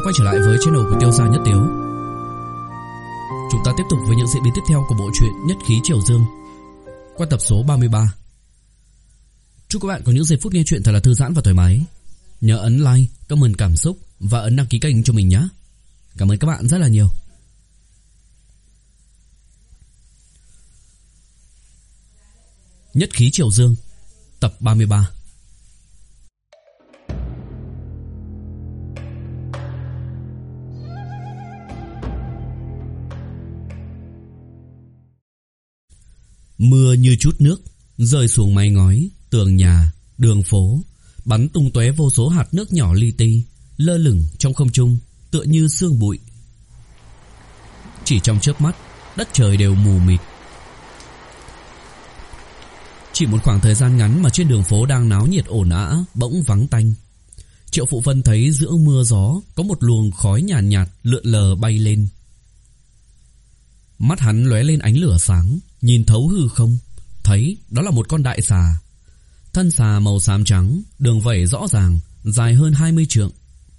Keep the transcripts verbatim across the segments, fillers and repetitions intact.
quay trở lại với channel của Tiêu Gia Nhất Tiếu. Chúng ta tiếp tục với những diễn biến tiếp theo của bộ truyện Nhất Khí Triều Dương qua tập số ba mươi ba. Chúc các bạn có những giây phút nghe truyện thật là thư giãn và thoải mái. Nhớ ấn like, comment cảm xúc và ấn đăng ký kênh cho mình nhé. Cảm ơn các bạn rất là nhiều. Nhất Khí Triều Dương tập ba mươi ba. Mưa như chút nước rơi xuống mái ngói, tường nhà, đường phố, bắn tung tóe vô số hạt nước nhỏ li ti, lơ lửng trong không trung, tựa như sương bụi. Chỉ trong chớp mắt, đất trời đều mù mịt. Chỉ một khoảng thời gian ngắn mà trên đường phố đang náo nhiệt ồn ào bỗng vắng tanh. Triệu Phụ Vân thấy giữa mưa gió có một luồng khói nhàn nhạt, nhạt lượn lờ bay lên. Mắt hắn lóe lên ánh lửa sáng, nhìn thấu hư không, thấy đó là một con đại xà. Thân xà màu xám trắng, đường vảy rõ ràng, dài hơn hai mươi trượng.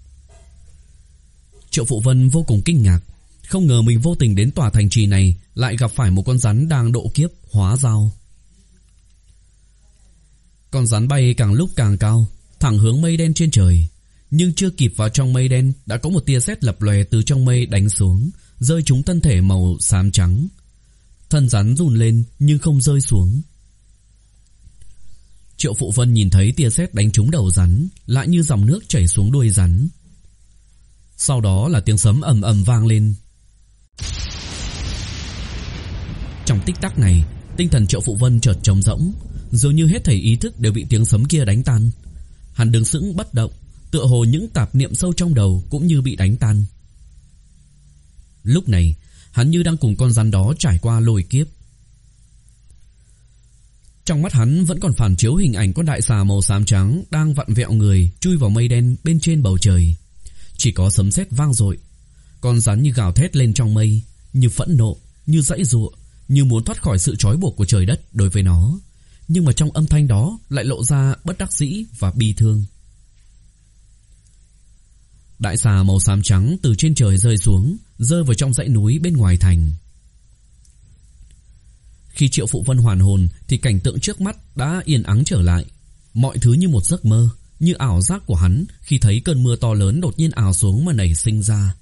Triệu Phụ Vân vô cùng kinh ngạc, không ngờ mình vô tình đến tòa thành trì này lại gặp phải một con rắn đang độ kiếp hóa dao. Con rắn bay càng lúc càng cao, thẳng hướng mây đen trên trời, nhưng chưa kịp vào trong mây đen đã có một tia sét lập lòe từ trong mây đánh xuống, rơi trúng thân thể màu xám trắng. Thân rắn run lên nhưng không rơi xuống. Triệu Phụ Vân nhìn thấy tia sét đánh trúng đầu rắn, lại như dòng nước chảy xuống đuôi rắn. Sau đó là tiếng sấm ầm ầm vang lên. Trong tích tắc này, tinh thần Triệu Phụ Vân chợt trống rỗng, dường như hết thảy ý thức đều bị tiếng sấm kia đánh tan. Hắn đứng sững bất động, tựa hồ những tạp niệm sâu trong đầu cũng như bị đánh tan. Lúc này, hắn như đang cùng con rắn đó trải qua lôi kiếp. Trong mắt hắn vẫn còn phản chiếu hình ảnh con đại xà màu xám trắng đang vặn vẹo người chui vào mây đen bên trên bầu trời. Chỉ có sấm sét vang dội. Con rắn như gào thét lên trong mây, như phẫn nộ, như giãy giụa, như muốn thoát khỏi sự trói buộc của trời đất đối với nó. Nhưng mà trong âm thanh đó lại lộ ra bất đắc dĩ và bi thương. Đại xà màu xám trắng từ trên trời rơi xuống, rơi vào trong dãy núi bên ngoài thành. Khi Triệu Phụ Vân hoàn hồn thì cảnh tượng trước mắt đã yên ắng trở lại. Mọi thứ như một giấc mơ, như ảo giác của hắn khi thấy cơn mưa to lớn đột nhiên ào xuống mà nảy sinh ra.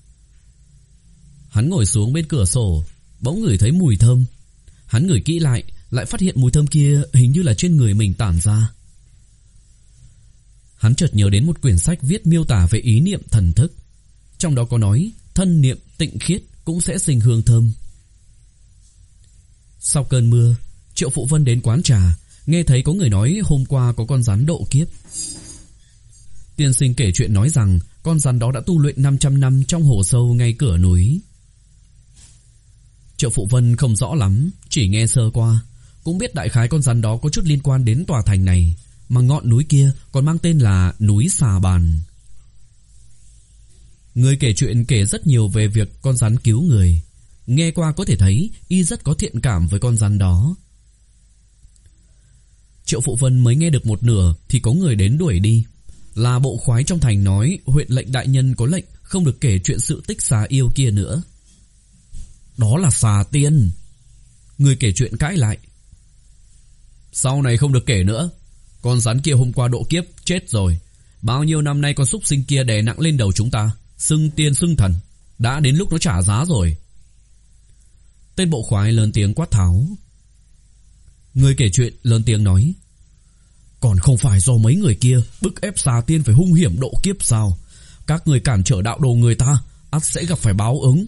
Hắn ngồi xuống bên cửa sổ, bỗng ngửi thấy mùi thơm. Hắn ngửi kỹ lại, lại phát hiện mùi thơm kia hình như là trên người mình tản ra. Hắn chợt nhớ đến một quyển sách viết miêu tả về ý niệm thần thức. Trong đó có nói thân niệm tịnh khiết cũng sẽ sinh hương thơm. Sau cơn mưa, Triệu Phụ Vân đến quán trà, nghe thấy có người nói hôm qua có con rắn độ kiếp. Tiên sinh kể chuyện nói rằng con rắn đó đã tu luyện năm trăm năm trong hồ sâu ngay cửa núi. Triệu Phụ Vân không rõ lắm, chỉ nghe sơ qua, cũng biết đại khái con rắn đó có chút liên quan đến tòa thành này, mà ngọn núi kia còn mang tên là núi Xà Bàn. Người kể chuyện kể rất nhiều về việc con rắn cứu người. Nghe qua có thể thấy y rất có thiện cảm với con rắn đó. Triệu Phụ Vân mới nghe được một nửa thì có người đến đuổi đi. Là bộ khoái trong thành nói huyện lệnh đại nhân có lệnh không được kể chuyện sự tích xà yêu kia nữa. Đó là xà tiên. Người kể chuyện cãi lại. Sau này không được kể nữa. Con rắn kia hôm qua độ kiếp chết rồi. Bao nhiêu năm nay con súc sinh kia đè nặng lên đầu chúng ta, xưng tiên xưng thần. Đã đến lúc nó trả giá rồi. Tên bộ khoái lớn tiếng quát tháo. Người kể chuyện lớn tiếng nói. Còn không phải do mấy người kia bức ép xà tiên phải hung hiểm độ kiếp sao? Các người cản trở đạo đồ người ta, ắt sẽ gặp phải báo ứng.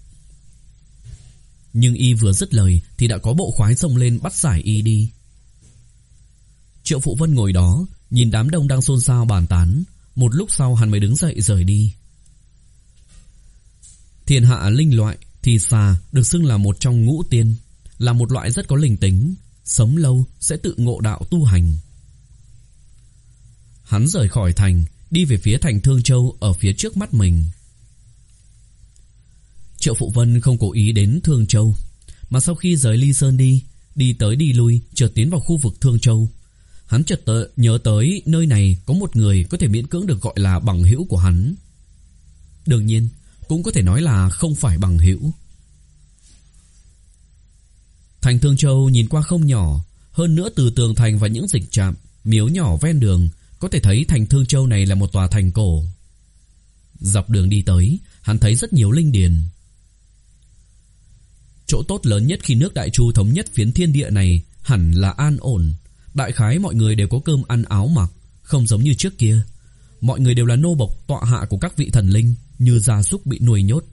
Nhưng y vừa dứt lời thì đã có bộ khoái xông lên bắt giải y đi. Triệu Phụ Vân ngồi đó, nhìn đám đông đang xôn xao bàn tán. Một lúc sau hắn mới đứng dậy rời đi. Thiên hạ linh loại thì xà được xưng là một trong ngũ tiên, là một loại rất có linh tính, sống lâu sẽ tự ngộ đạo tu hành. Hắn rời khỏi thành, đi về phía thành Thương Châu ở phía trước mắt mình. Triệu Phụ Vân không cố ý đến Thương Châu, mà sau khi rời Ly Sơn đi, đi tới đi lui, chợt tiến vào khu vực Thương Châu. Hắn chợt nhớ tới nơi này có một người có thể miễn cưỡng được gọi là bằng hữu của hắn. Đương nhiên, cũng có thể nói là không phải bằng hữu. Thành Thương Châu nhìn qua không nhỏ, hơn nữa từ tường thành và những dịch trạm, miếu nhỏ ven đường, có thể thấy thành Thương Châu này là một tòa thành cổ. Dọc đường đi tới, hắn thấy rất nhiều linh điền. Chỗ tốt lớn nhất khi nước Đại Chu thống nhất phiến thiên địa này hẳn là an ổn. Đại khái mọi người đều có cơm ăn áo mặc, không giống như trước kia. Mọi người đều là nô bộc tọa hạ của các vị thần linh, như gia súc bị nuôi nhốt.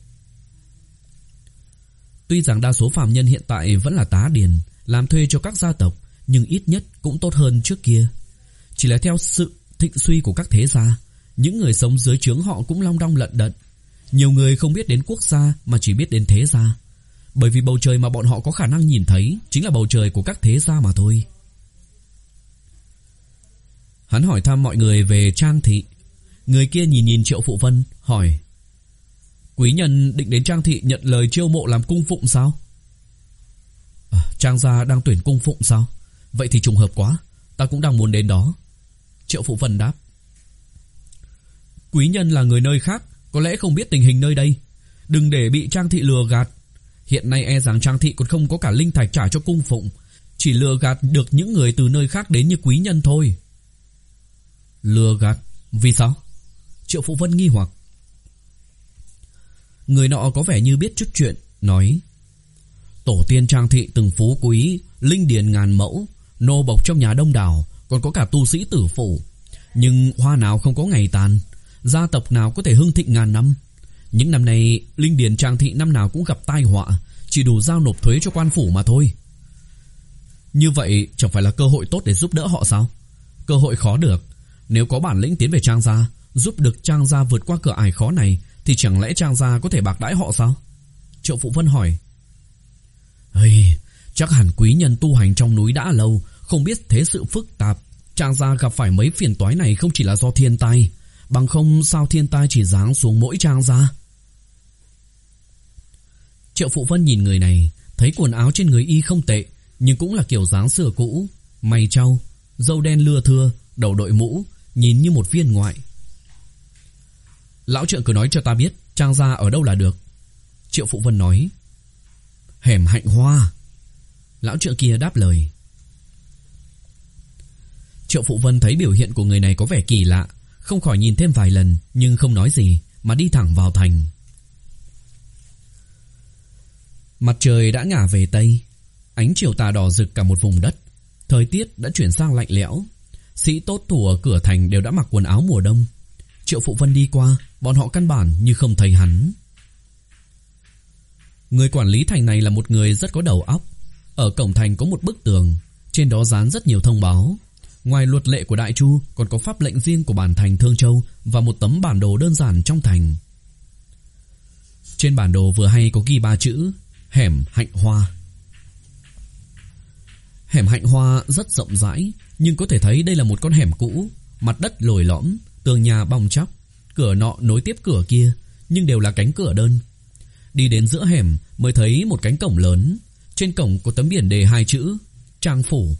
Tuy rằng đa số phàm nhân hiện tại vẫn là tá điền, làm thuê cho các gia tộc, nhưng ít nhất cũng tốt hơn trước kia. Chỉ là theo sự thịnh suy của các thế gia, những người sống dưới trướng họ cũng long đong lận đận. Nhiều người không biết đến quốc gia mà chỉ biết đến thế gia, bởi vì bầu trời mà bọn họ có khả năng nhìn thấy chính là bầu trời của các thế gia mà thôi. Hắn hỏi thăm mọi người về Trang thị. Người kia nhìn nhìn Triệu Phụ Vân, hỏi: Quý nhân định đến Trang thị nhận lời chiêu mộ làm cung phụng sao? À, Trang gia đang tuyển cung phụng sao? Vậy thì trùng hợp quá, ta cũng đang muốn đến đó. Triệu Phụ Vân đáp: Quý nhân là người nơi khác, có lẽ không biết tình hình nơi đây. Đừng để bị Trang thị lừa gạt. Hiện nay e rằng Trang thị còn không có cả linh thạch trả cho cung phụng, chỉ lừa gạt được những người từ nơi khác đến như quý nhân thôi. Lừa gạt? Vì sao? Triệu Phụ Vân nghi hoặc. Người nọ có vẻ như biết chút chuyện, nói: Tổ tiên Trang thị từng phú quý, linh điền ngàn mẫu, nô bộc trong nhà đông đảo, còn có cả tu sĩ tử phủ. Nhưng hoa nào không có ngày tàn, gia tộc nào có thể hưng thịnh ngàn năm. Những năm nay linh điền Trang thị năm nào cũng gặp tai họa, chỉ đủ giao nộp thuế cho quan phủ mà thôi. Như vậy chẳng phải là cơ hội tốt để giúp đỡ họ sao? Cơ hội khó được. Nếu có bản lĩnh tiến về Trang gia, giúp được Trang gia vượt qua cửa ải khó này, thì chẳng lẽ Trang gia có thể bạc đãi họ sao? Triệu Phụ Vân hỏi. Ây, chắc hẳn quý nhân tu hành trong núi đã lâu, không biết thế sự phức tạp. Trang gia gặp phải mấy phiền toái này không chỉ là do thiên tai, bằng không sao thiên tai chỉ giáng xuống mỗi Trang gia. Triệu Phụ Vân nhìn người này, thấy quần áo trên người y không tệ, nhưng cũng là kiểu dáng xưa cũ, mày trau, râu đen lưa thưa, đầu đội mũ, nhìn như một viên ngoại. Lão trượng cứ nói cho ta biết Trang gia ở đâu là được. Triệu Phụ Vân nói. Hẻm Hạnh Hoa. Lão trượng kia đáp lời. Triệu Phụ Vân thấy biểu hiện của người này có vẻ kỳ lạ, không khỏi nhìn thêm vài lần, nhưng không nói gì mà đi thẳng vào thành. Mặt trời đã ngả về Tây, ánh chiều tà đỏ rực cả một vùng đất. Thời tiết đã chuyển sang lạnh lẽo. Sĩ tốt thủ ở cửa thành đều đã mặc quần áo mùa đông. Triệu Phụ Vân đi qua, bọn họ căn bản như không thấy hắn. Người quản lý thành này là một người rất có đầu óc. Ở cổng thành có một bức tường, trên đó dán rất nhiều thông báo. Ngoài luật lệ của Đại Chu, còn có pháp lệnh riêng của bản thành Thương Châu và một tấm bản đồ đơn giản trong thành. Trên bản đồ vừa hay có ghi ba chữ: Hẻm Hạnh Hoa. Hẻm Hạnh Hoa rất rộng rãi, nhưng có thể thấy đây là một con hẻm cũ, mặt đất lồi lõm, tường nhà bong tróc, cửa nọ nối tiếp cửa kia, nhưng đều là cánh cửa đơn. Đi đến giữa hẻm mới thấy một cánh cổng lớn, trên cổng có tấm biển đề hai chữ: Trang phủ.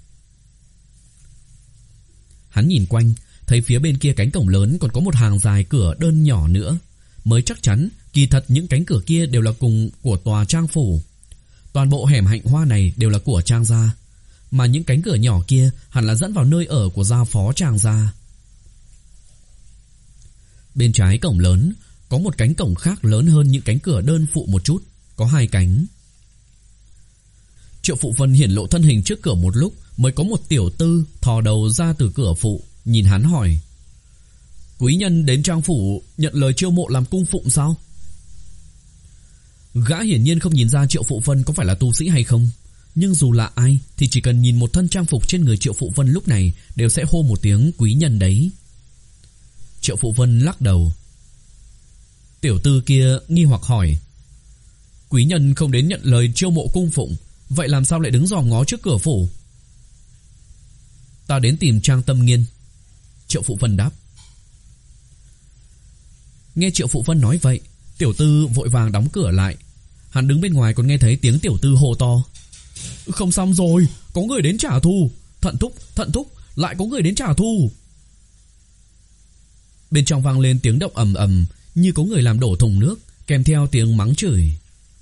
Hắn nhìn quanh, thấy phía bên kia cánh cổng lớn còn có một hàng dài cửa đơn nhỏ nữa, mới chắc chắn kỳ thật những cánh cửa kia đều là cùng của tòa Trang phủ. Toàn bộ hẻm Hạnh Hoa này đều là của Trang gia, mà những cánh cửa nhỏ kia hẳn là dẫn vào nơi ở của gia phó Trang gia. Bên trái cổng lớn có một cánh cổng khác lớn hơn những cánh cửa đơn phụ một chút, có hai cánh. Triệu Phụ Vân hiển lộ thân hình trước cửa một lúc, mới có một tiểu tư thò đầu ra từ cửa phụ, nhìn hắn hỏi: Quý nhân đến Trang phủ nhận lời chiêu mộ làm cung phụng sao? Gã hiển nhiên không nhìn ra Triệu Phụ Vân có phải là tu sĩ hay không, nhưng dù là ai thì chỉ cần nhìn một thân trang phục trên người Triệu Phụ Vân lúc này đều sẽ hô một tiếng quý nhân đấy. Triệu Phụ Vân lắc đầu. Tiểu tư kia nghi hoặc hỏi: Quý nhân không đến nhận lời chiêu mộ cung phụng, vậy làm sao lại đứng dòm ngó trước cửa phủ? Ta đến tìm Trang Tâm Nghiên. Triệu Phụ Vân đáp. Nghe Triệu Phụ Vân nói vậy, tiểu tư vội vàng đóng cửa lại. Hắn đứng bên ngoài còn nghe thấy tiếng tiểu tư hô to: Không xong rồi, có người đến trả thù. Thận thúc, thận thúc, lại có người đến trả thù. Bên trong vang lên tiếng động ầm ầm, như có người làm đổ thùng nước, kèm theo tiếng mắng chửi.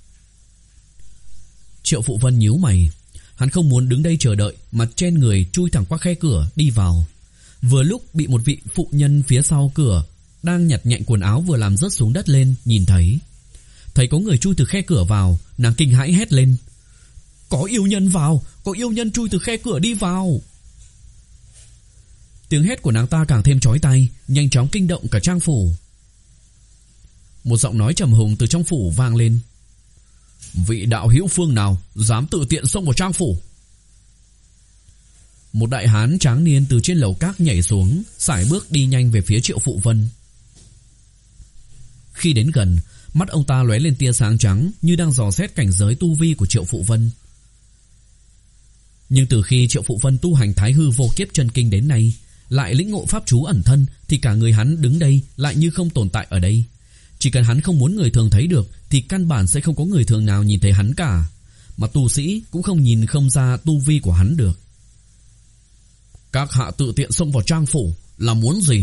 Triệu Phụ Vân nhíu mày. Hắn không muốn đứng đây chờ đợi mà chen người chui thẳng qua khe cửa đi vào. Vừa lúc bị một vị phụ nhân phía sau cửa đang nhặt nhạnh quần áo vừa làm rớt xuống đất lên nhìn thấy. Thấy có người chui từ khe cửa vào, nàng kinh hãi hét lên: "Có yêu nhân vào, có yêu nhân chui từ khe cửa đi vào." Tiếng hét của nàng ta càng thêm chói tai, nhanh chóng kinh động cả trang phủ. Một giọng nói trầm hùng từ trong phủ vang lên: "Vị đạo hữu phương nào dám tự tiện xông vào trang phủ?" Một đại hán tráng niên từ trên lầu các nhảy xuống, sải bước đi nhanh về phía Triệu Phụ Vân. Khi đến gần, mắt ông ta lóe lên tia sáng trắng như đang dò xét cảnh giới tu vi của Triệu Phụ Vân. Nhưng từ khi Triệu Phụ Vân tu hành Thái Hư Vô Kiếp Chân Kinh đến nay, lại lĩnh ngộ pháp chú ẩn thân, thì cả người hắn đứng đây lại như không tồn tại ở đây. Chỉ cần hắn không muốn người thường thấy được thì căn bản sẽ không có người thường nào nhìn thấy hắn cả, mà tu sĩ cũng không nhìn không ra tu vi của hắn được. "Các hạ tự tiện xông vào trang phủ là muốn gì?"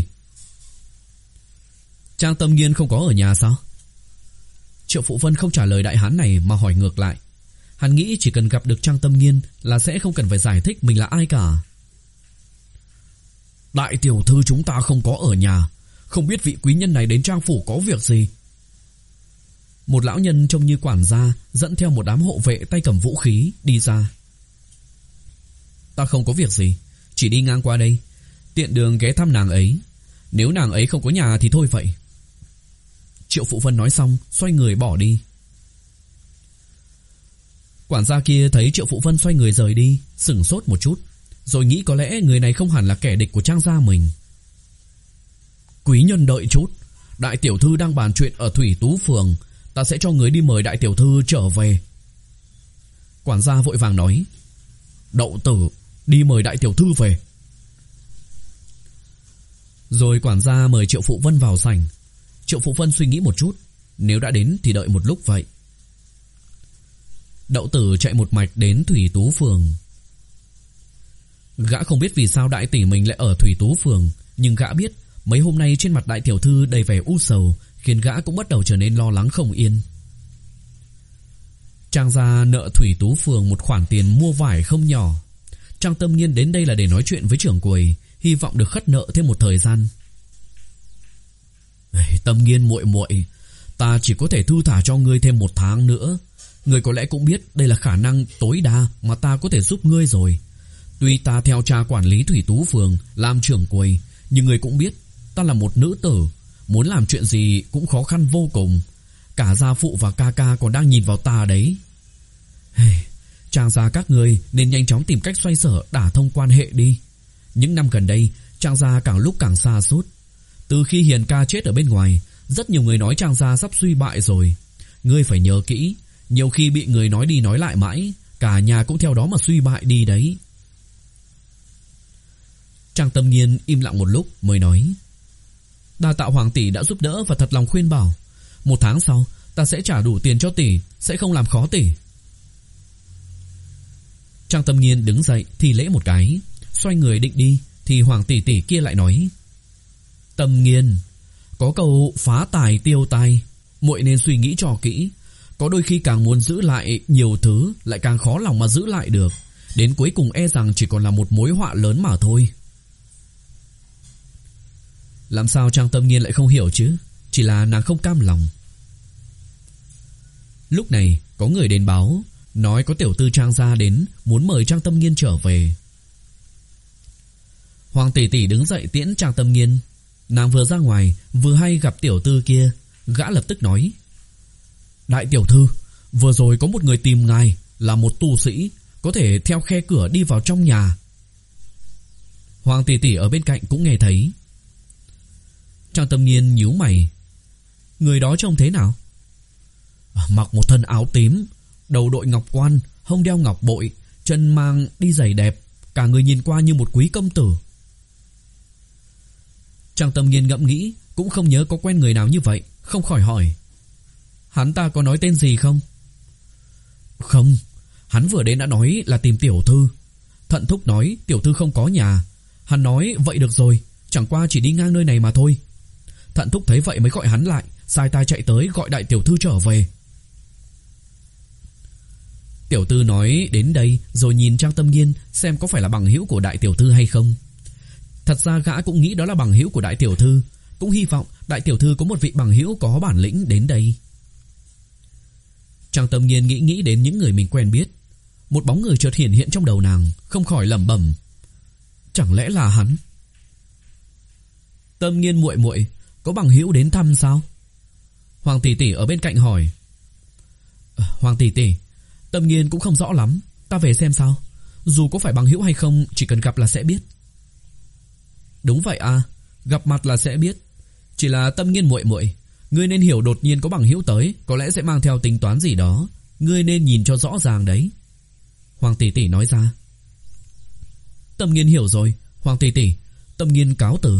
"Trang Tâm Nghiên không có ở nhà sao?" Triệu Phụ Vân không trả lời đại hán này mà hỏi ngược lại. Hắn nghĩ chỉ cần gặp được Trang Tâm Nghiên là sẽ không cần phải giải thích mình là ai cả. "Đại tiểu thư chúng ta không có ở nhà, không biết vị quý nhân này đến trang phủ có việc gì." Một lão nhân trông như quản gia dẫn theo một đám hộ vệ tay cầm vũ khí đi ra. "Ta không có việc gì, chỉ đi ngang qua đây, tiện đường ghé thăm nàng ấy. Nếu nàng ấy không có nhà thì thôi vậy." Triệu Phụ Vân nói xong xoay người bỏ đi. Quản gia kia thấy Triệu Phụ Vân xoay người rời đi, sửng sốt một chút, rồi nghĩ có lẽ người này không hẳn là kẻ địch của Trang gia mình. "Quý nhân đợi chút, đại tiểu thư đang bàn chuyện ở Thủy Tú Phường, ta sẽ cho người đi mời đại tiểu thư trở về." Quản gia vội vàng nói: "Đậu tử, đi mời đại tiểu thư về." Rồi quản gia mời Triệu Phụ Vân vào sảnh. Triệu Phụ Vân suy nghĩ một chút, nếu đã đến thì đợi một lúc vậy. Đậu tử chạy một mạch đến Thủy Tú Phường. Gã không biết vì sao đại tỷ mình lại ở Thủy Tú Phường, nhưng gã biết mấy hôm nay trên mặt đại tiểu thư đầy vẻ u sầu, khiến gã cũng bắt đầu trở nên lo lắng không yên. Trang gia nợ Thủy Tú Phường một khoản tiền mua vải không nhỏ. Trang Tâm Nghiên đến đây là để nói chuyện với trưởng quầy, hy vọng được khất nợ thêm một thời gian. "Tâm Nghiên muội muội, ta chỉ có thể thư thả cho ngươi thêm một tháng nữa. Ngươi có lẽ cũng biết đây là khả năng tối đa mà ta có thể giúp ngươi rồi. Tuy ta theo cha quản lý Thủy Tú Phường làm trưởng quầy, nhưng ngươi cũng biết ta là một nữ tử, muốn làm chuyện gì cũng khó khăn vô cùng. Cả gia phụ và ca ca còn đang nhìn vào ta đấy. Trang gia các ngươi nên nhanh chóng tìm cách xoay sở đả thông quan hệ đi. Những năm gần đây, Trang gia càng lúc càng xa sút. Từ khi Hiền ca chết ở bên ngoài, rất nhiều người nói Trang gia sắp suy bại rồi. Ngươi phải nhớ kỹ, nhiều khi bị người nói đi nói lại mãi, cả nhà cũng theo đó mà suy bại đi đấy." Trang Tâm Nghiên im lặng một lúc mới nói: "Đa tạ hoàng tỷ đã giúp đỡ và thật lòng khuyên bảo. Một tháng sau ta sẽ trả đủ tiền cho tỷ, sẽ không làm khó tỷ." Trang Tâm Nghiên đứng dậy thì lễ một cái, xoay người định đi thì hoàng tỷ tỷ kia lại nói: "Tâm Nghiên, có câu phá tài tiêu tai, muội nên suy nghĩ cho kỹ. Có đôi khi càng muốn giữ lại nhiều thứ lại càng khó lòng mà giữ lại được, đến cuối cùng e rằng chỉ còn là một mối họa lớn mà thôi." Làm sao Trang Tâm Nghiên lại không hiểu chứ, chỉ là nàng không cam lòng. Lúc này có người đến báo, nói có tiểu tư Trang gia đến muốn mời Trang Tâm Nghiên trở về. Hoàng tỷ tỷ đứng dậy tiễn Trang Tâm Nghiên. Nàng vừa ra ngoài vừa hay gặp tiểu tư kia, gã lập tức nói: "Đại tiểu thư, vừa rồi có một người tìm ngài, là một tu sĩ, có thể theo khe cửa đi vào trong nhà." Hoàng tỷ tỷ ở bên cạnh cũng nghe thấy. Trang Tâm Nghiên nhíu mày: "Người đó trông thế nào?" "Mặc một thân áo tím, đầu đội ngọc quan, hông đeo ngọc bội, chân mang đi giày đẹp, cả người nhìn qua như một quý công tử." Trang Tâm Nghiên ngẫm nghĩ, cũng không nhớ có quen người nào như vậy, không khỏi hỏi: "Hắn ta có nói tên gì không?" "Không, hắn vừa đến đã nói là tìm tiểu thư. Thận thúc nói tiểu thư không có nhà. Hắn nói vậy được rồi, chẳng qua chỉ đi ngang nơi này mà thôi. Thận thúc thấy vậy mới gọi hắn lại, sai tai chạy tới gọi đại tiểu thư trở về. Tiểu tư nói đến đây rồi nhìn Trang Tâm Nghiên xem có phải là bằng hữu của đại tiểu thư hay không. Thật ra gã cũng nghĩ đó là bằng hữu của đại tiểu thư, cũng hy vọng đại tiểu thư có một vị bằng hữu có bản lĩnh đến đây. Trang Tâm Nghiên nghĩ nghĩ đến những người mình quen biết. Một bóng người chợt hiện hiện trong đầu nàng, không khỏi lẩm bẩm, chẳng lẽ là hắn? Tâm Nghiên muội muội, có bằng hữu đến thăm sao? Hoàng tỷ tỷ ở bên cạnh hỏi. Hoàng tỷ tỷ, Tâm Nghiên cũng không rõ lắm, ta về xem sao. Dù có phải bằng hữu hay không, chỉ cần gặp là sẽ biết. Đúng vậy à, gặp mặt là sẽ biết. Chỉ là Tâm Nghiên muội muội, ngươi nên hiểu đột nhiên có bằng hữu tới, có lẽ sẽ mang theo tính toán gì đó, ngươi nên nhìn cho rõ ràng đấy. Hoàng tỷ tỷ nói ra. Tâm Nghiên hiểu rồi, Hoàng tỷ tỷ, Tâm Nghiên cáo từ.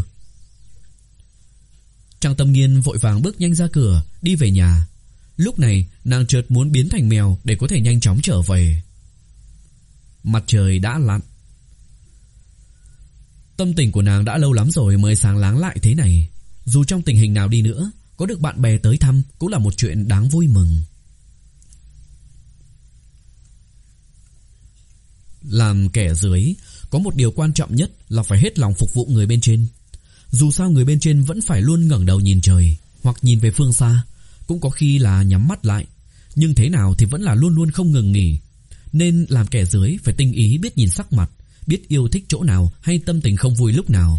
Trang Tâm Nghiên vội vàng bước nhanh ra cửa, đi về nhà. Lúc này nàng chợt muốn biến thành mèo để có thể nhanh chóng trở về. Mặt trời đã lặn. Tâm tình của nàng đã lâu lắm rồi mới sáng láng lại thế này. Dù trong tình hình nào đi nữa, có được bạn bè tới thăm cũng là một chuyện đáng vui mừng. Làm kẻ dưới, có một điều quan trọng nhất là phải hết lòng phục vụ người bên trên. Dù sao người bên trên vẫn phải luôn ngẩng đầu nhìn trời, hoặc nhìn về phương xa, cũng có khi là nhắm mắt lại, nhưng thế nào thì vẫn là luôn luôn không ngừng nghỉ. Nên làm kẻ dưới phải tinh ý biết nhìn sắc mặt, biết yêu thích chỗ nào hay tâm tình không vui lúc nào.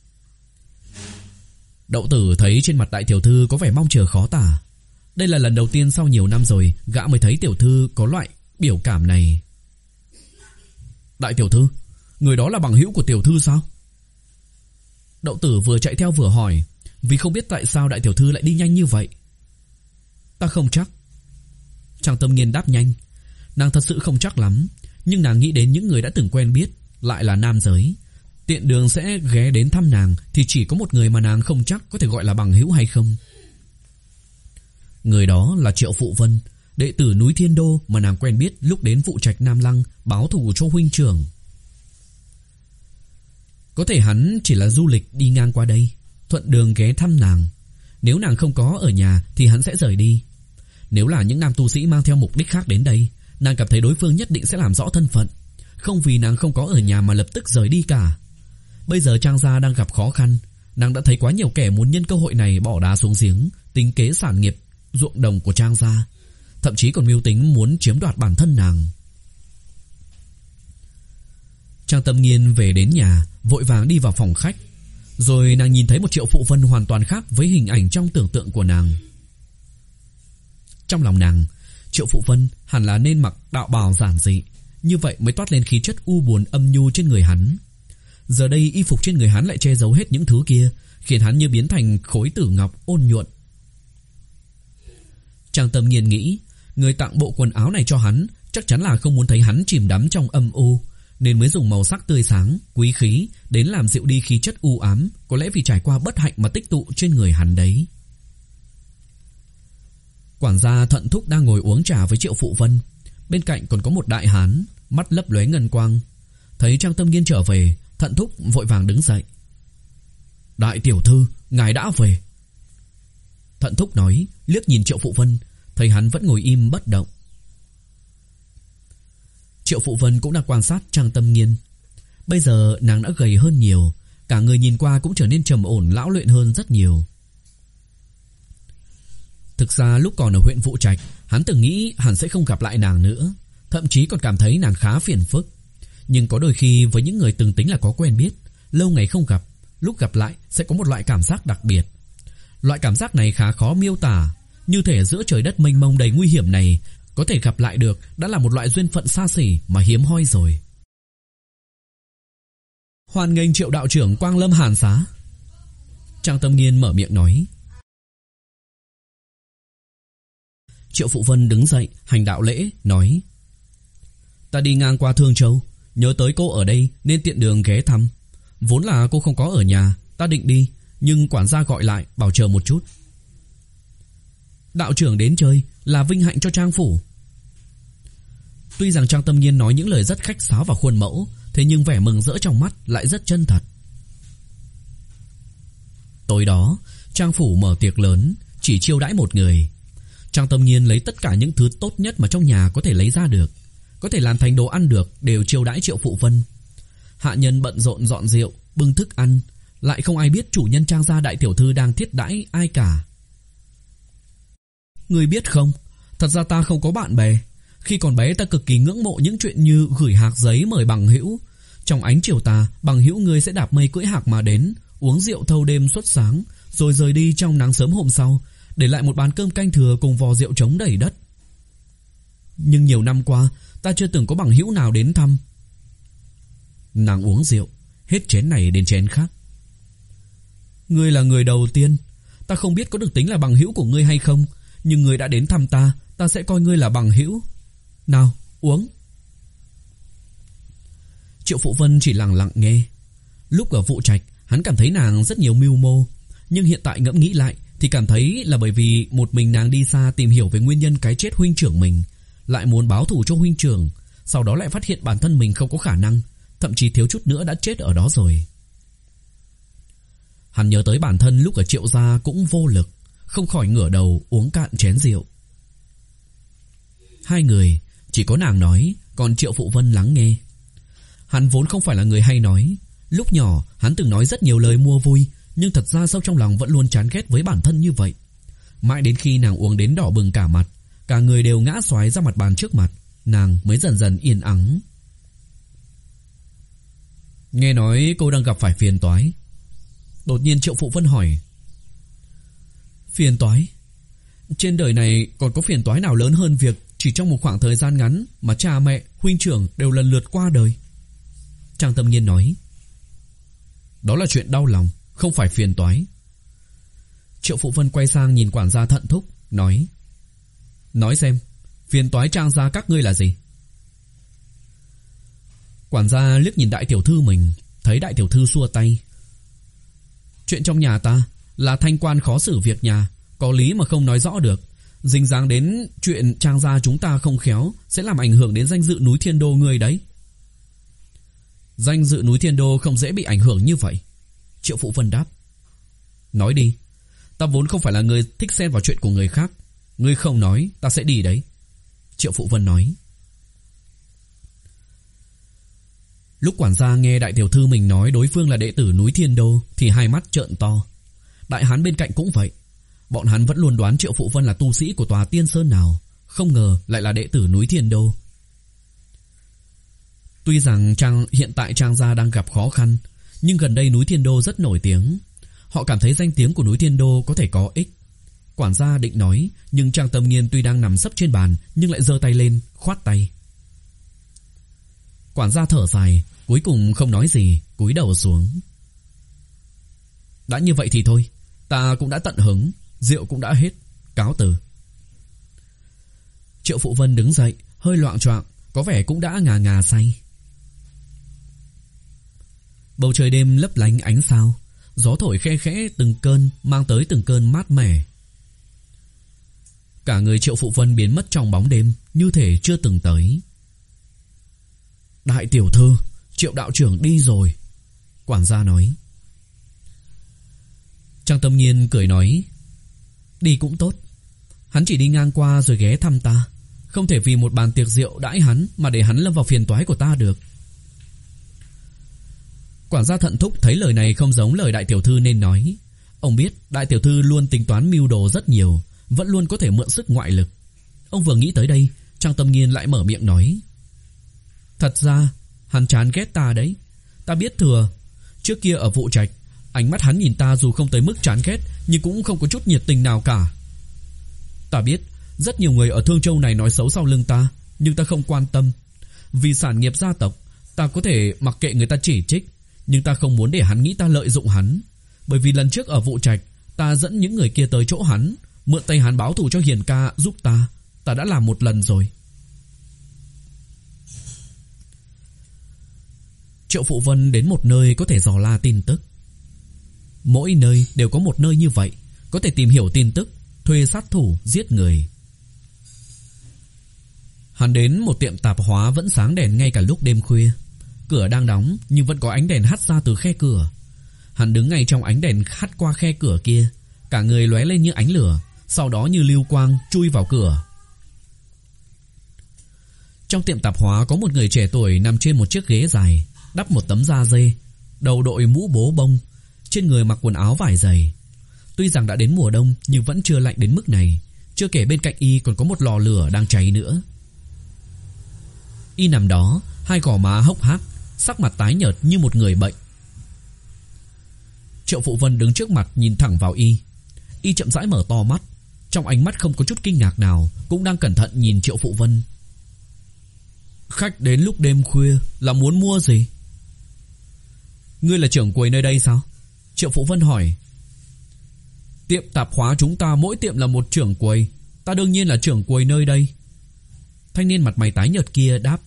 Đậu Tử thấy trên mặt đại tiểu thư có vẻ mong chờ khó tả. Đây là lần đầu tiên sau nhiều năm rồi gã mới thấy tiểu thư có loại biểu cảm này. Đại tiểu thư, người đó là bằng hữu của tiểu thư sao? Đậu Tử vừa chạy theo vừa hỏi, vì không biết tại sao đại tiểu thư lại đi nhanh như vậy. Ta không chắc. Trang Tâm Nghiên đáp nhanh. Nàng thật sự không chắc lắm, nhưng nàng nghĩ đến những người đã từng quen biết, lại là nam giới, tiện đường sẽ ghé đến thăm nàng, thì chỉ có một người mà nàng không chắc có thể gọi là bằng hữu hay không. Người đó là Triệu Phụ Vân, đệ tử núi Thiên Đô mà nàng quen biết lúc đến Vụ Trạch Nam Lăng báo thù cho huynh trưởng. Có thể hắn chỉ là du lịch đi ngang qua đây, thuận đường ghé thăm nàng. Nếu nàng không có ở nhà thì hắn sẽ rời đi. Nếu là những nam tu sĩ mang theo mục đích khác đến đây, nàng cảm thấy đối phương nhất định sẽ làm rõ thân phận, không vì nàng không có ở nhà mà lập tức rời đi cả. Bây giờ Trang gia đang gặp khó khăn, nàng đã thấy quá nhiều kẻ muốn nhân cơ hội này bỏ đá xuống giếng, tính kế sản nghiệp ruộng đồng của Trang gia, thậm chí còn mưu tính muốn chiếm đoạt bản thân nàng. Trang Tâm Nghiên về đến nhà, vội vàng đi vào phòng khách. Rồi nàng nhìn thấy một Triệu Phụ Vân hoàn toàn khác với hình ảnh trong tưởng tượng của nàng. Trong lòng nàng, Triệu Phụ Vân hẳn là nên mặc đạo bào giản dị, như vậy mới toát lên khí chất u buồn âm nhu trên người hắn. Giờ đây y phục trên người hắn lại che giấu hết những thứ kia, khiến hắn như biến thành khối tử ngọc ôn nhuận. Trang Tâm Nghiên nghĩ, người tặng bộ quần áo này cho hắn chắc chắn là không muốn thấy hắn chìm đắm trong âm u, nên mới dùng màu sắc tươi sáng, quý khí đến làm dịu đi khí chất u ám, có lẽ vì trải qua bất hạnh mà tích tụ trên người hắn đấy. Quản gia Thận Thúc đang ngồi uống trà với Triệu Phụ Vân, bên cạnh còn có một đại hán, mắt lấp lóe ngân quang. Thấy Trang Tâm Nghiên trở về, Thận Thúc vội vàng đứng dậy. Đại tiểu thư, ngài đã về. Thận Thúc nói, liếc nhìn Triệu Phụ Vân, thấy hắn vẫn ngồi im bất động. Triệu Phụ Vân cũng đang quan sát Trang Tâm Nghiên. Bây giờ nàng đã gầy hơn nhiều, cả người nhìn qua cũng trở nên trầm ổn lão luyện hơn rất nhiều. Thực ra lúc còn ở huyện Vụ Trạch, hắn từng nghĩ hắn sẽ không gặp lại nàng nữa, thậm chí còn cảm thấy nàng khá phiền phức. Nhưng có đôi khi với những người từng tính là có quen biết, lâu ngày không gặp, lúc gặp lại sẽ có một loại cảm giác đặc biệt. Loại cảm giác này khá khó miêu tả, như thể giữa trời đất mênh mông đầy nguy hiểm này, có thể gặp lại được đã là một loại duyên phận xa xỉ mà hiếm hoi rồi. Hoan nghênh Triệu đạo trưởng quang lâm Hàn Xá. Trang Tâm Nghiên mở miệng nói. Triệu Phụ Vân đứng dậy hành đạo lễ, nói: Ta đi ngang qua Thương Châu, nhớ tới cô ở đây nên tiện đường ghé thăm. Vốn là cô không có ở nhà, ta định đi, nhưng quản gia gọi lại bảo chờ một chút. Đạo trưởng đến chơi là vinh hạnh cho Trang phủ. Tuy rằng Trang Tâm Nghiên nói những lời rất khách sáo và khuôn mẫu, thế nhưng vẻ mừng rỡ trong mắt lại rất chân thật. Tối đó, Trang phủ mở tiệc lớn, chỉ chiêu đãi một người. Trang Tâm Nghiên lấy tất cả những thứ tốt nhất mà trong nhà có thể lấy ra được, có thể làm thành đồ ăn được, đều chiêu đãi Triệu Phụ Vân. Hạ nhân bận rộn dọn rượu, bưng thức ăn, lại không ai biết chủ nhân Trang gia đại tiểu thư đang thiết đãi ai cả. Ngươi biết không, thật ra ta không có bạn bè. Khi còn bé ta cực kỳ ngưỡng mộ những chuyện như gửi hạc giấy mời bằng hữu. Trong ánh chiều tà, bằng hữu ngươi sẽ đạp mây cưỡi hạc mà đến, uống rượu thâu đêm suốt sáng, rồi rời đi trong nắng sớm hôm sau, để lại một bàn cơm canh thừa cùng vò rượu trống đầy đất. Nhưng nhiều năm qua, ta chưa từng có bằng hữu nào đến thăm. Nàng uống rượu, hết chén này đến chén khác. Ngươi là người đầu tiên. Ta không biết có được tính là bằng hữu của ngươi hay không, nhưng ngươi đã đến thăm ta, ta sẽ coi ngươi là bằng hữu. Nào, uống. Triệu Phụ Vân chỉ lặng lặng nghe. Lúc ở Vụ Trạch, hắn cảm thấy nàng rất nhiều mưu mô, nhưng hiện tại ngẫm nghĩ lại thì cảm thấy là bởi vì một mình nàng đi xa tìm hiểu về nguyên nhân cái chết huynh trưởng mình, lại muốn báo thù cho huynh trưởng, sau đó lại phát hiện bản thân mình không có khả năng, thậm chí thiếu chút nữa đã chết ở đó rồi. Hắn nhớ tới bản thân lúc ở Triệu gia cũng vô lực, không khỏi ngửa đầu uống cạn chén rượu. Hai người, chỉ có nàng nói, còn Triệu Phụ Vân lắng nghe. Hắn vốn không phải là người hay nói. Lúc nhỏ hắn từng nói rất nhiều lời mua vui, nhưng thật ra sâu trong lòng vẫn luôn chán ghét với bản thân như vậy. Mãi đến khi nàng uống đến đỏ bừng cả mặt, cả người đều ngã xoài ra mặt bàn trước mặt, nàng mới dần dần yên ắng. Nghe nói cô đang gặp phải phiền toái. Đột nhiên Triệu Phụ Vân hỏi. Phiền toái? Trên đời này còn có phiền toái nào lớn hơn việc chỉ trong một khoảng thời gian ngắn mà cha mẹ, huynh trưởng đều lần lượt qua đời? Trang Tâm Nghiên nói. Đó là chuyện đau lòng, không phải phiền toái. Triệu Phụ Vân quay sang nhìn quản gia Thận Thúc, nói. Nói xem, phiền toái Trang gia các ngươi là gì? Quản gia liếc nhìn đại tiểu thư mình, thấy đại tiểu thư xua tay. Chuyện trong nhà ta là thanh quan khó xử việc nhà, có lý mà không nói rõ được, dính dáng đến chuyện Trang gia chúng ta không khéo, sẽ làm ảnh hưởng đến danh dự núi Thiên Đô ngươi đấy. Danh dự núi Thiên Đô không dễ bị ảnh hưởng như vậy. Triệu Phụ Vân đáp. Nói đi, ta vốn không phải là người thích xen vào chuyện của người khác. Ngươi không nói, ta sẽ đi đấy. Triệu Phụ Vân nói. Lúc quản gia nghe đại tiểu thư mình nói đối phương là đệ tử núi Thiên Đô thì hai mắt trợn to. Đại hán bên cạnh cũng vậy. Bọn hắn vẫn luôn đoán Triệu Phụ Vân là tu sĩ của tòa Tiên Sơn nào, không ngờ lại là đệ tử núi Thiên Đô. Tuy rằng Trang hiện tại Trang gia đang gặp khó khăn, nhưng gần đây núi Thiên Đô rất nổi tiếng. Họ cảm thấy danh tiếng của núi Thiên Đô có thể có ích. Quản gia định nói, nhưng Trang Tâm Nghiên tuy đang nằm sấp trên bàn nhưng lại giơ tay lên, khoát tay. Quản gia thở dài, cuối cùng không nói gì, cúi đầu xuống. Đã như vậy thì thôi, ta cũng đã tận hứng, rượu cũng đã hết, cáo từ. Triệu Phụ Vân đứng dậy, hơi loạng choạng, có vẻ cũng đã ngà ngà say. Bầu trời đêm lấp lánh ánh sao, gió thổi khe khẽ từng cơn, mang tới từng cơn mát mẻ. Cả người Triệu Phụ Vân biến mất trong bóng đêm, như thể chưa từng tới. Đại tiểu thư, Triệu đạo trưởng đi rồi. Quản gia nói. Trang Tâm Nghiên cười nói. Đi cũng tốt. Hắn chỉ đi ngang qua rồi ghé thăm ta, không thể vì một bàn tiệc rượu đãi hắn mà để hắn lâm vào phiền toái của ta được. Quản gia Thận Thúc thấy lời này không giống lời đại tiểu thư nên nói. Ông biết đại tiểu thư luôn tính toán mưu đồ rất nhiều, vẫn luôn có thể mượn sức ngoại lực. Ông vừa nghĩ tới đây, Trang Tâm Nghiên lại mở miệng nói. Thật ra hắn chán ghét ta đấy. Ta biết thừa. Trước kia ở Vụ Trạch, ánh mắt hắn nhìn ta dù không tới mức chán ghét, nhưng cũng không có chút nhiệt tình nào cả. Ta biết rất nhiều người ở Thương Châu này nói xấu sau lưng ta, nhưng ta không quan tâm. Vì sản nghiệp gia tộc, ta có thể mặc kệ người ta chỉ trích, nhưng ta không muốn để hắn nghĩ ta lợi dụng hắn. Bởi vì lần trước ở Vụ Trạch, ta dẫn những người kia tới chỗ hắn, mượn tay hắn báo thù cho Hiền ca giúp ta. Ta đã làm một lần rồi. Triệu Phụ Vân đến một nơi có thể dò la tin tức. Mỗi nơi đều có một nơi như vậy, có thể tìm hiểu tin tức, thuê sát thủ, giết người. Hắn đến một tiệm tạp hóa vẫn sáng đèn ngay cả lúc đêm khuya. Cửa đang đóng nhưng vẫn có ánh đèn hắt ra từ khe cửa. Hắn đứng ngay trong ánh đèn hắt qua khe cửa kia, cả người lóe lên như ánh lửa, sau đó như lưu quang chui vào cửa. Trong tiệm tạp hóa có một người trẻ tuổi nằm trên một chiếc ghế dài, đắp một tấm da dê, đầu đội mũ bố bông, trên người mặc quần áo vải dày. Tuy rằng đã đến mùa đông nhưng vẫn chưa lạnh đến mức này, chưa kể bên cạnh y còn có một lò lửa đang cháy nữa. Y nằm đó, hai gò má hốc hác, sắc mặt tái nhợt như một người bệnh. Triệu Phụ Vân đứng trước mặt nhìn thẳng vào y. Y chậm rãi mở to mắt, trong ánh mắt không có chút kinh ngạc nào, cũng đang cẩn thận nhìn Triệu Phụ Vân. Khách đến lúc đêm khuya là muốn mua gì? Ngươi là trưởng quầy nơi đây sao? Triệu Phụ Vân hỏi. Tiệm tạp hóa chúng ta mỗi tiệm là một trưởng quầy, ta đương nhiên là trưởng quầy nơi đây. Thanh niên mặt mày tái nhợt kia đáp.